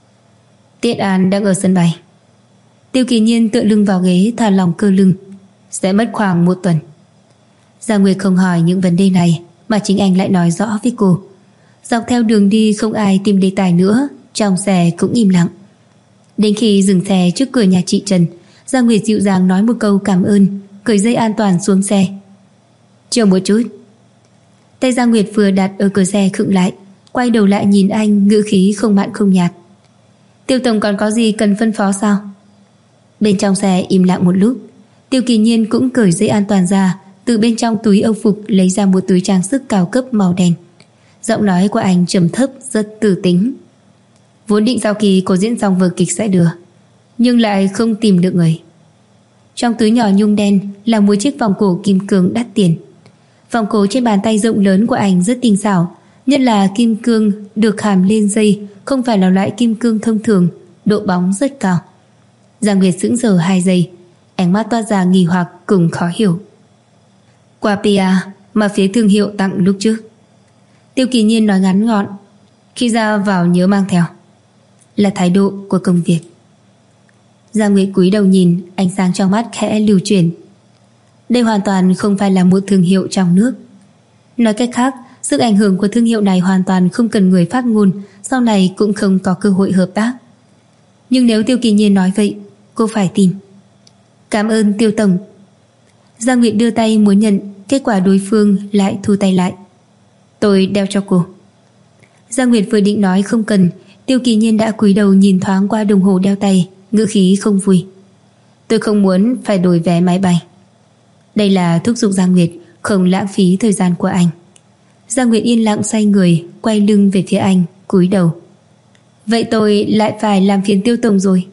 Tiết An đang ở sân bay. Tiêu Kỳ Nhiên tựa lưng vào ghế, thả lỏng cơ lưng. Sẽ mất khoảng 1 tuần. Giang Nguyệt không hỏi những vấn đề này, mà chính anh lại nói rõ với cô. Dọc theo đường đi không ai tìm đề tài nữa, trong xe cũng im lặng. Đến khi dừng xe trước cửa nhà chị Trần, Giang Nguyệt dịu dàng nói một câu cảm ơn, cởi dây an toàn xuống xe. Chờ một chút. Tay Giang Nguyệt vừa đặt ở cửa xe khựng lại, quay đầu lại nhìn anh, ngữ khí không mặn không nhạt. Tiêu tổng còn có gì cần phân phó sao? Bên trong xe im lặng một lúc. Tiêu Kỳ Nhiên cũng cởi dây an toàn ra, từ bên trong túi âu phục lấy ra một túi trang sức cao cấp màu đen. Giọng nói của anh trầm thấp, rất tử tính. Vốn định sau khi cô diễn xong vở kịch sẽ đưa, nhưng lại không tìm được người. Trong túi nhỏ nhung đen là một chiếc vòng cổ kim cương đắt tiền. Vòng cổ trên bàn tay rộng lớn của anh rất tinh xảo, nhất là kim cương được hàm lên dây không phải là loại kim cương thông thường, độ bóng rất cao. Giang Nguyệt sững sờ 2 giây, ánh mắt toát ra nghi hoặc cùng khó hiểu. Quà PR mà phía thương hiệu tặng lúc trước. Tiêu Kỳ Nhiên nói ngắn gọn. Khi ra vào nhớ mang theo. Là thái độ của công việc. Giang Nguyệt cúi đầu nhìn, ánh sáng trong mắt khẽ lưu chuyển. Đây hoàn toàn không phải là một thương hiệu trong nước. Nói cách khác, sức ảnh hưởng của thương hiệu này hoàn toàn không cần người phát ngôn, sau này cũng không có cơ hội hợp tác. Nhưng nếu Tiêu Kỳ Nhiên nói vậy, cô phải tin. Cảm ơn Tiêu tổng. Giang Nguyệt đưa tay muốn nhận, kết quả đối phương lại thu tay lại. Tôi đeo cho cô. Giang Nguyệt vừa định nói không cần, Tiêu Kỳ Nhiên đã cúi đầu nhìn thoáng qua đồng hồ đeo tay, ngữ khí không vui. Tôi không muốn phải đổi vé máy bay. Đây là thúc giục Giang Nguyệt không lãng phí thời gian của anh. Giang Nguyệt yên lặng xoay người, quay lưng về phía anh, cúi đầu. Vậy tôi lại phải làm phiền Tiêu tổng rồi.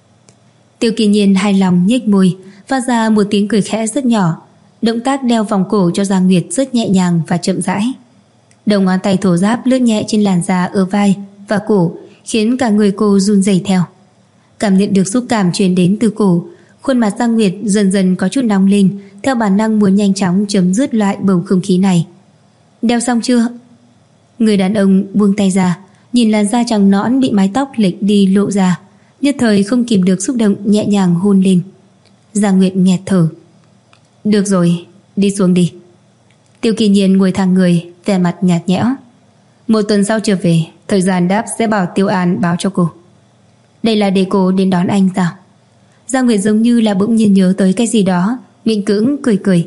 Tiêu Kỳ Nhiên hài lòng nhếch môi, phát ra một tiếng cười khẽ rất nhỏ. Động tác đeo vòng cổ cho Giang Nguyệt rất nhẹ nhàng và chậm rãi. Đầu ngón tay thô ráp lướt nhẹ trên làn da ở vai và cổ, khiến cả người cô run rẩy theo. Cảm nhận được xúc cảm truyền đến từ cổ, khuôn mặt Giang Nguyệt dần dần có chút nóng lên, theo bản năng muốn nhanh chóng chấm dứt loại bầu không khí này. Đeo xong chưa? Người đàn ông buông tay ra, nhìn làn da trắng nõn bị mái tóc lệch đi lộ ra, nhất thời không kìm được xúc động nhẹ nhàng hôn lên. Giang Nguyệt nghẹt thở. Được rồi, đi xuống đi. Tiêu Kỳ Nhiên ngồi thẳng người, vẻ mặt nhạt nhẽo. Một tuần sau trở về, thời gian đáp sẽ bảo Tiêu An báo cho cô. Đây là để cô đến đón anh sao? Giang Nguyệt giống như là bỗng nhiên nhớ tới cái gì đó, miễn cưỡng cười cười.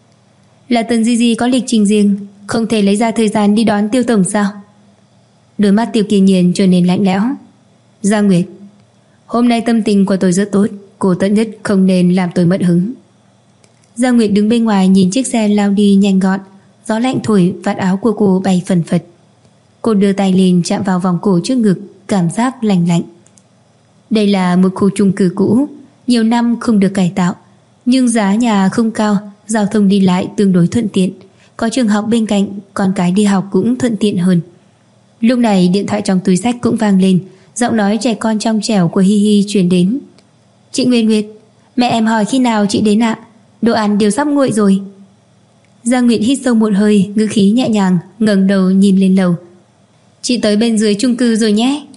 Là Tần Di Di có lịch trình riêng, không thể lấy ra thời gian đi đón Tiêu tổng sao? Đôi mắt Tiêu Kỳ Nhiên trở nên lạnh lẽo. Giang Nguyệt, hôm nay tâm tình của tôi rất tốt, cô tốt nhất không nên làm tôi mất hứng. Giang Nguyệt đứng bên ngoài nhìn chiếc xe lao đi nhanh gọn, gió lạnh thổi, vạt áo của cô bay phần phật. Cô đưa tay lên chạm vào vòng cổ trước ngực, cảm giác lạnh lạnh. Đây là một khu chung cư cũ, nhiều năm không được cải tạo, nhưng giá nhà không cao, giao thông đi lại tương đối thuận tiện, có trường học bên cạnh, con cái đi học cũng thuận tiện hơn. Lúc này điện thoại trong túi xách cũng vang lên, giọng nói trẻ con trong trẻo của Hi Hi truyền đến. Chị Nguyệt Nguyệt, mẹ em hỏi khi nào chị đến ạ? Đồ ăn đều sắp nguội rồi. Giang Nguyệt hít sâu một hơi, ngữ khí nhẹ nhàng, ngẩng đầu nhìn lên lầu. Chị tới bên dưới chung cư rồi nhé.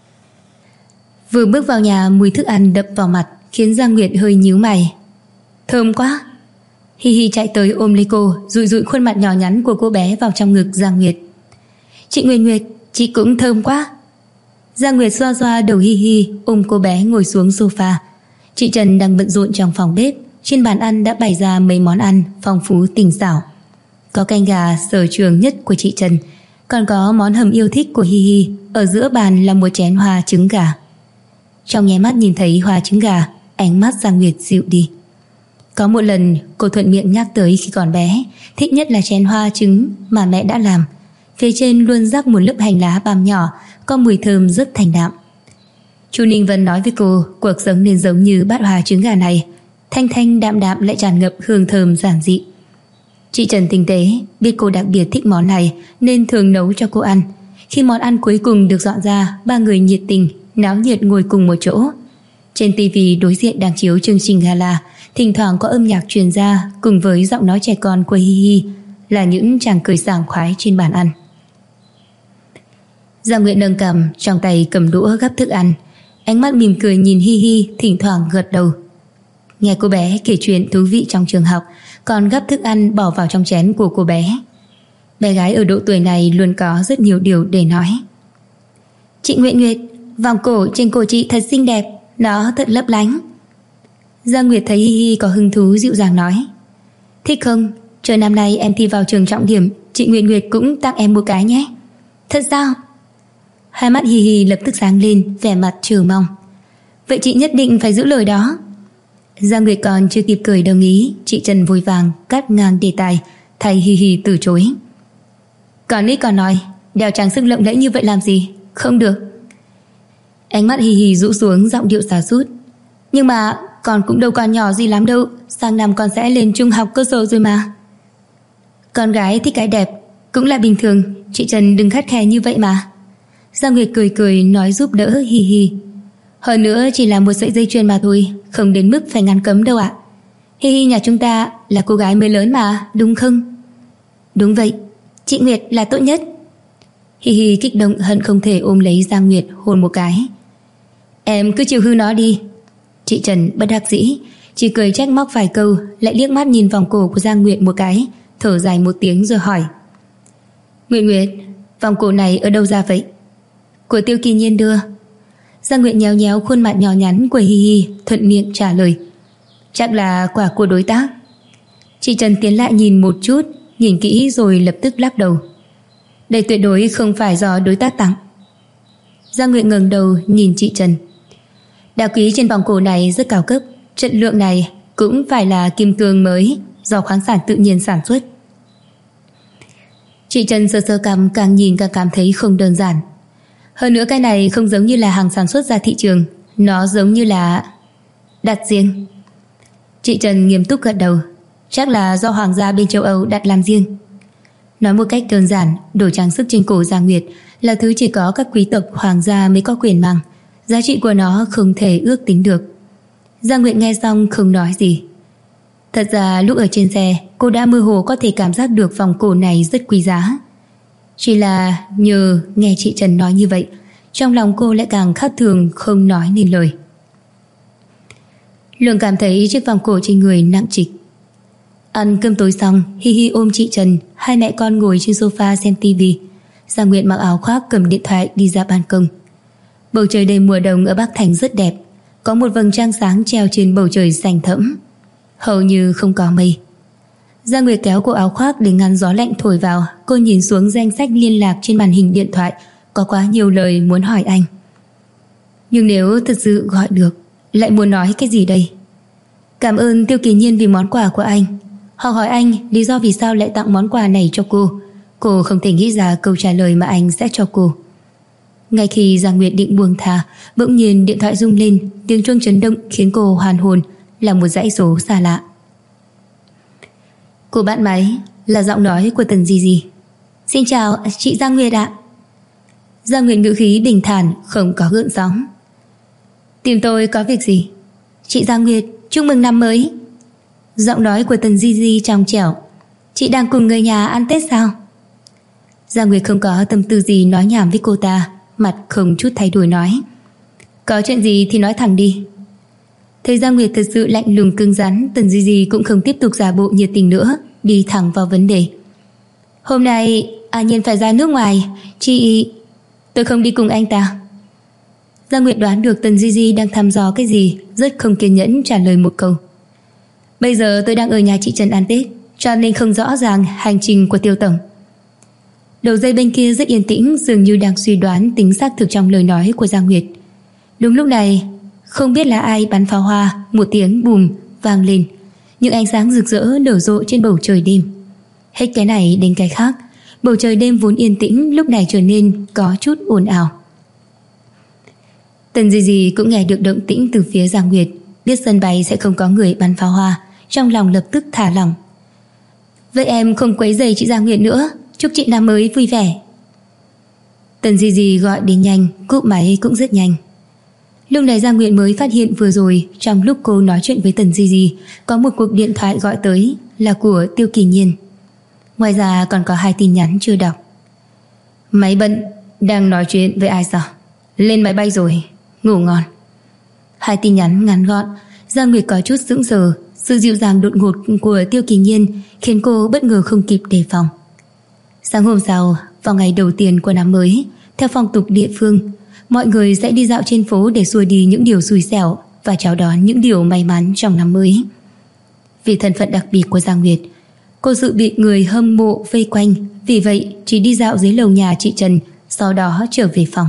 Vừa bước vào nhà, mùi thức ăn đập vào mặt khiến Giang Nguyệt hơi nhíu mày. Thơm quá. Hi Hi chạy tới ôm lấy cô, dụi dụi khuôn mặt nhỏ nhắn của cô bé vào trong ngực Giang Nguyệt. Chị Nguyệt Nguyệt, chị cũng thơm quá. Giang Nguyệt xoa xoa đầu Hi Hi, ôm cô bé ngồi xuống sofa. Chị Trần đang bận rộn trong phòng bếp, trên bàn ăn đã bày ra mấy món ăn phong phú tinh xảo. Có canh gà sở trường nhất của chị Trần, còn có món hầm yêu thích của Hi Hi. Ở giữa bàn là một chén hoa trứng gà. Trong nháy mắt nhìn thấy hoa trứng gà, ánh mắt Giang Nguyệt dịu đi. Có một lần cô thuận miệng nhắc tới khi còn bé, thích nhất là chén hoa trứng mà mẹ đã làm. Phía trên luôn rắc một lớp hành lá băm nhỏ, có mùi thơm rất thanh đạm. Chu Ninh Vân nói với cô, cuộc sống nên giống như bát hoa trứng gà này, thanh thanh đạm đạm lại tràn ngập hương thơm giản dị. Chị Trần tinh tế, biết cô đặc biệt thích món này nên thường nấu cho cô ăn. Khi món ăn cuối cùng được dọn ra, ba người nhiệt tình, náo nhiệt ngồi cùng một chỗ. Trên tivi đối diện đang chiếu chương trình gala, thỉnh thoảng có âm nhạc truyền ra cùng với giọng nói trẻ con của Hi Hi, là những chàng cười sảng khoái trên bàn ăn. Giang Nguyệt nâng cằm, trong tay cầm đũa gắp thức ăn, ánh mắt mỉm cười nhìn Hi Hi, thỉnh thoảng gật đầu. Nghe cô bé kể chuyện thú vị trong trường học, còn gắp thức ăn bỏ vào trong chén của cô bé. Bé gái ở độ tuổi này luôn có rất nhiều điều để nói. Chị Nguyệt Nguyệt, vòng cổ trên cổ chị thật xinh đẹp, nó thật lấp lánh. Giang Nguyệt thấy Hi Hi có hứng thú dịu dàng nói. Thích không? Trời năm nay em thi vào trường trọng điểm, chị Nguyệt Nguyệt cũng tặng em một cái nhé. Thật sao? Hai mắt Hi Hi lập tức sáng lên, vẻ mặt chờ mong. Vậy chị nhất định phải giữ lời đó. Giang Nguyệt còn chưa kịp cười đồng ý, chị Trần vội vàng cắt ngang đề tài, thay Hi Hi từ chối. Còn ít còn nói, đeo trang sức lộng lẫy như vậy làm gì? Không được. Ánh mắt Hi Hi rũ xuống, giọng điệu xa sút. Nhưng mà con cũng đâu còn nhỏ gì lắm đâu, sang năm con sẽ lên trung học cơ sở rồi mà. Con gái thích cái đẹp cũng là bình thường, chị Trần đừng khắt khe như vậy mà. Giang Nguyệt cười cười nói giúp đỡ Hi Hi. Hơn nữa chỉ là một sợi dây chuyền mà thôi, không đến mức phải ngăn cấm đâu ạ. Hi Hi nhà chúng ta là cô gái mới lớn mà, đúng không? Đúng vậy, chị Nguyệt là tốt nhất. Hi Hi kích động hận không thể ôm lấy Giang Nguyệt hôn một cái. Em cứ chiều hư nó đi. Chị Trần bất đắc dĩ, chỉ cười trách móc vài câu, lại liếc mắt nhìn vòng cổ của Giang Nguyệt một cái, thở dài một tiếng rồi hỏi. Nguyệt Nguyệt, vòng cổ này ở đâu ra vậy? Của Tiêu Kỳ Nhiên đưa. Giang Nguyệt nhéo nhéo khuôn mặt nhỏ nhắn của Hi Hi, thuận miệng trả lời. Chắc là quà của đối tác. Chị Trần tiến lại nhìn một chút, nhìn kỹ rồi lập tức lắc đầu. Đây tuyệt đối không phải do đối tác tặng. Giang Nguyệt ngẩng đầu nhìn chị Trần. Đá quý trên vòng cổ này rất cao cấp, chất lượng này cũng phải là kim cương mới do khoáng sản tự nhiên sản xuất. Chị Trần sờ sờ cằm, càng nhìn càng cảm thấy không đơn giản. Hơn nữa cái này không giống như là hàng sản xuất ra thị trường, nó giống như là đặt riêng. Chị Trần nghiêm túc gật đầu. Chắc là do hoàng gia bên châu Âu đặt làm riêng. Nói một cách đơn giản, đồ trang sức trên cổ Giang Nguyệt là thứ chỉ có các quý tộc hoàng gia mới có quyền mang. Giá trị của nó không thể ước tính được. Giang Nguyệt nghe xong không nói gì. Thật ra lúc ở trên xe, cô đã mơ hồ có thể cảm giác được vòng cổ này rất quý giá. Chỉ là nhờ nghe chị Trần nói như vậy, trong lòng cô lại càng khác thường không nói nên lời. Lượng cảm thấy chiếc vòng cổ trên người nặng trịch. Ăn cơm tối xong, Hi Hi ôm chị Trần, hai mẹ con ngồi trên sofa xem tivi. Giang Nguyệt mặc áo khoác cầm điện thoại đi ra ban công. Bầu trời đêm mùa đông ở Bắc Thành rất đẹp, có một vầng trăng sáng treo trên bầu trời xanh thẫm, hầu như không có mây. Giang Nguyệt kéo cổ áo khoác để ngăn gió lạnh thổi vào. Cô nhìn xuống danh sách liên lạc trên màn hình điện thoại, có quá nhiều lời muốn hỏi anh. Nhưng nếu thật sự gọi được, lại muốn nói cái gì đây? Cảm ơn Tiêu Kỳ Nhiên vì món quà của anh. Họ hỏi anh lý do vì sao lại tặng món quà này cho cô. Cô không thể nghĩ ra câu trả lời mà anh sẽ cho cô. Ngay khi Giang Nguyệt định buông thà, bỗng nhiên điện thoại rung lên, tiếng chuông chấn động khiến cô hoàn hồn, là một dãy số xa lạ. Cô bắt máy là giọng nói của Tần Di Di. Xin chào chị Giang Nguyệt ạ. Giang Nguyệt ngữ khí bình thản, không có gợn sóng. Tìm tôi có việc gì? Chị Giang Nguyệt, chúc mừng năm mới. Giọng nói của Tần Di Di trong trẻo. Chị đang cùng người nhà ăn Tết sao? Giang Nguyệt không có tâm tư gì nói nhảm với cô ta, mặt không chút thay đổi nói. Có chuyện gì thì nói thẳng đi. Thấy Giang Nguyệt thật sự lạnh lùng cứng rắn, Tần Di Di cũng không tiếp tục giả bộ nhiệt tình nữa, đi thẳng vào vấn đề. Hôm nay A Nhiên phải ra nước ngoài, tôi không đi cùng anh ta. Giang Nguyệt đoán được Tần Di Di đang thăm dò cái gì, rất không kiên nhẫn trả lời một câu. Bây giờ tôi đang ở nhà chị Trần ăn Tết, cho nên không rõ ràng hành trình của Tiêu tổng. Đầu dây bên kia rất yên tĩnh, dường như đang suy đoán tính xác thực trong lời nói của Giang Nguyệt. Đúng lúc này, không biết là ai bắn pháo hoa, một tiếng bùm vang lên, những ánh sáng rực rỡ nở rộ trên bầu trời đêm. Hết cái này đến cái khác, bầu trời đêm vốn yên tĩnh lúc này trở nên có chút ồn ào. Tần Di Di cũng nghe được động tĩnh từ phía Giang Nguyệt, biết sân bay sẽ không có người bắn pháo hoa, trong lòng lập tức thả lỏng. Vậy em không quấy rầy chị Giang Nguyệt nữa, chúc chị năm mới vui vẻ. Tần Di Di gọi đến nhanh, cúp máy cũng rất nhanh. Lúc này Giang Nguyệt mới phát hiện vừa rồi, trong lúc cô nói chuyện với Tần Di Di, có một cuộc điện thoại gọi tới, là của Tiêu Kỳ Nhiên. Ngoài ra còn có 2 tin nhắn chưa đọc. Máy bận, đang nói chuyện với ai sao? Lên máy bay rồi, ngủ ngon. 2 tin nhắn ngắn gọn. Giang Nguyệt có chút sững sờ. Sự dịu dàng đột ngột của Tiêu Kỳ Nhiên khiến cô bất ngờ không kịp đề phòng. Sáng hôm sau, vào ngày đầu tiên của năm mới, theo phong tục địa phương, mọi người sẽ đi dạo trên phố để xua đi những điều xui xẻo và chào đón những điều may mắn trong năm mới. Vì thân phận đặc biệt của Giang Nguyệt, cô dự bị người hâm mộ vây quanh, vì vậy chỉ đi dạo dưới lầu nhà chị Trần, sau đó trở về phòng.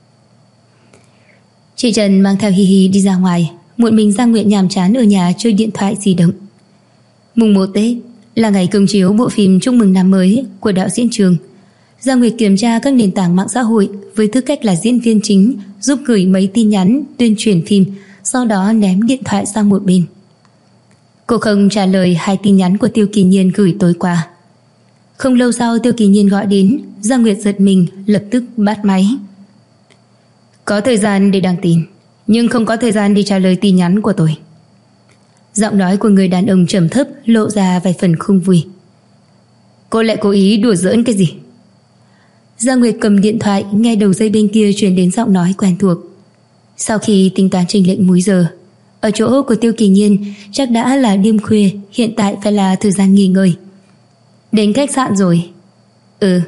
Chị Trần mang theo Hi Hi đi ra ngoài, một mình Giang Nguyệt nhàm chán ở nhà chơi điện thoại di động. Mùng 1 Tết là ngày công chiếu bộ phim Chúc mừng năm mới của đạo diễn Trường. Giang Nguyệt kiểm tra các nền tảng mạng xã hội với tư cách là diễn viên chính, giúp gửi mấy tin nhắn tuyên truyền phim, sau đó ném điện thoại sang một bên. Cô không trả lời 2 tin nhắn của Tiêu Kỳ Nhiên gửi tối qua. Không lâu sau Tiêu Kỳ Nhiên gọi đến, Giang Nguyệt giật mình, lập tức bắt máy. Có thời gian để đăng tin, nhưng không có thời gian đi trả lời tin nhắn của tôi. Giọng nói của người đàn ông trầm thấp lộ ra vài phần không vui. Cô lại cố ý đùa giỡn cái gì? Giang Nguyệt cầm điện thoại, nghe đầu dây bên kia truyền đến giọng nói quen thuộc. Sau khi tính toán chênh lệch múi giờ, ở chỗ của Tiêu Kỳ Nhiên chắc đã là đêm khuya, hiện tại phải là thời gian nghỉ ngơi. Đến khách sạn rồi. Ừ.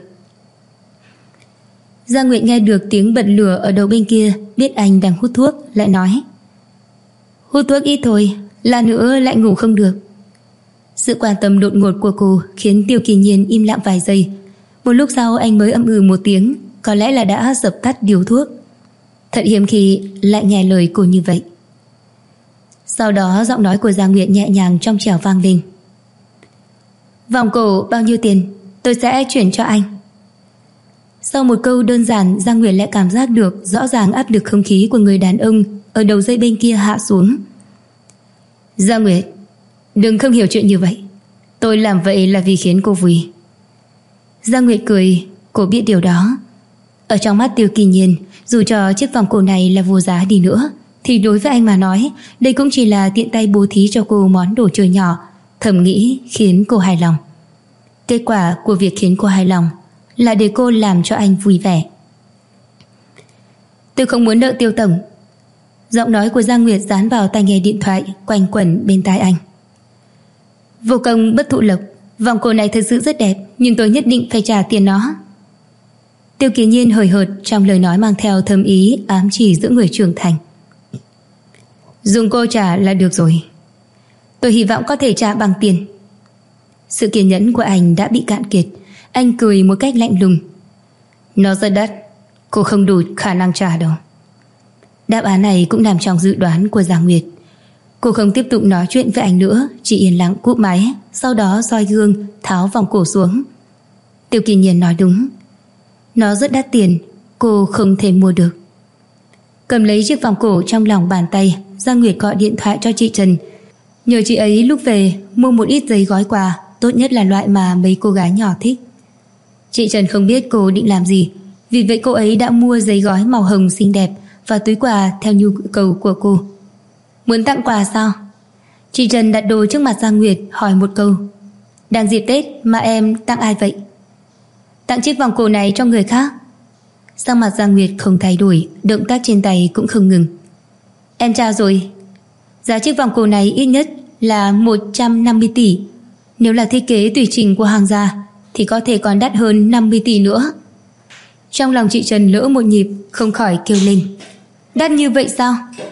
Giang Nguyệt nghe được tiếng bật lửa ở đầu bên kia, biết anh đang hút thuốc, lại nói: Hút thuốc ít thôi, lát nữa lại ngủ không được. Sự quan tâm đột ngột của cô khiến Tiêu Kỳ Nhiên im lặng vài giây. Một lúc sau anh mới ậm ừ một tiếng, có lẽ là đã dập tắt điếu thuốc. Thật hiếm khi lại nghe lời cô như vậy. Sau đó giọng nói của Giang Nguyệt nhẹ nhàng trong trẻo vang lên. Vòng cổ bao nhiêu tiền? Tôi sẽ chuyển cho anh. Sau một câu đơn giản, Giang Nguyệt lại cảm giác được rõ ràng áp lực không khí của người đàn ông ở đầu dây bên kia hạ xuống. Giang Nguyệt, đừng không hiểu chuyện như vậy. Tôi làm vậy là vì khiến cô vui. Giang Nguyệt cười, cô biết điều đó. Ở trong mắt Tiêu Kỳ Nhiên, dù cho chiếc vòng cổ này là vô giá đi nữa, thì đối với anh mà nói, đây cũng chỉ là tiện tay bố thí cho cô món đồ chơi nhỏ, thầm nghĩ khiến cô hài lòng. Kết quả của việc khiến cô hài lòng là để cô làm cho anh vui vẻ. Tôi không muốn nợ Tiêu tổng. Giọng nói của Giang Nguyệt dán vào tai nghe điện thoại, quanh quẩn bên tai anh. Vô công bất thụ lộc, vòng cổ này thật sự rất đẹp, nhưng tôi nhất định phải trả tiền nó. Tiêu Kỳ Nhiên hời hợt trong lời nói mang theo thâm ý ám chỉ giữa người trưởng thành. Dùng cô trả là được rồi. Tôi hy vọng có thể trả bằng tiền. Sự kiên nhẫn của anh đã bị cạn kiệt. Anh cười một cách lạnh lùng. Nó rất đắt, cô không đủ khả năng trả đâu. Đáp án này cũng nằm trong dự đoán của Giang Nguyệt. Cô không tiếp tục nói chuyện với anh nữa, chỉ yên lặng cúp máy, sau đó soi gương tháo vòng cổ xuống. Tiêu Kỳ Nhiên nói đúng, nó rất đắt tiền, cô không thể mua được. Cầm lấy chiếc vòng cổ trong lòng bàn tay, Giang Nguyệt gọi điện thoại cho chị Trần, nhờ chị ấy lúc về mua một ít giấy gói quà, tốt nhất là loại mà mấy cô gái nhỏ thích. Chị Trần không biết cô định làm gì, vì vậy cô ấy đã mua giấy gói màu hồng xinh đẹp và túi quà theo nhu cầu của cô. Muốn tặng quà sao? Chị Trần đặt đồ trước mặt Giang Nguyệt, hỏi một câu. Đang dịp Tết mà em tặng ai vậy? Tặng chiếc vòng cổ này cho người khác. Sắc mặt Giang Nguyệt không thay đổi, động tác trên tay cũng không ngừng. Em trao rồi. Giá chiếc vòng cổ này ít nhất là 150 tỷ. Nếu là thiết kế tùy chỉnh của hàng gia thì có thể còn đắt hơn 50 tỷ nữa. Trong lòng chị Trần lỡ một nhịp, không khỏi kêu lên. Đắt như vậy sao?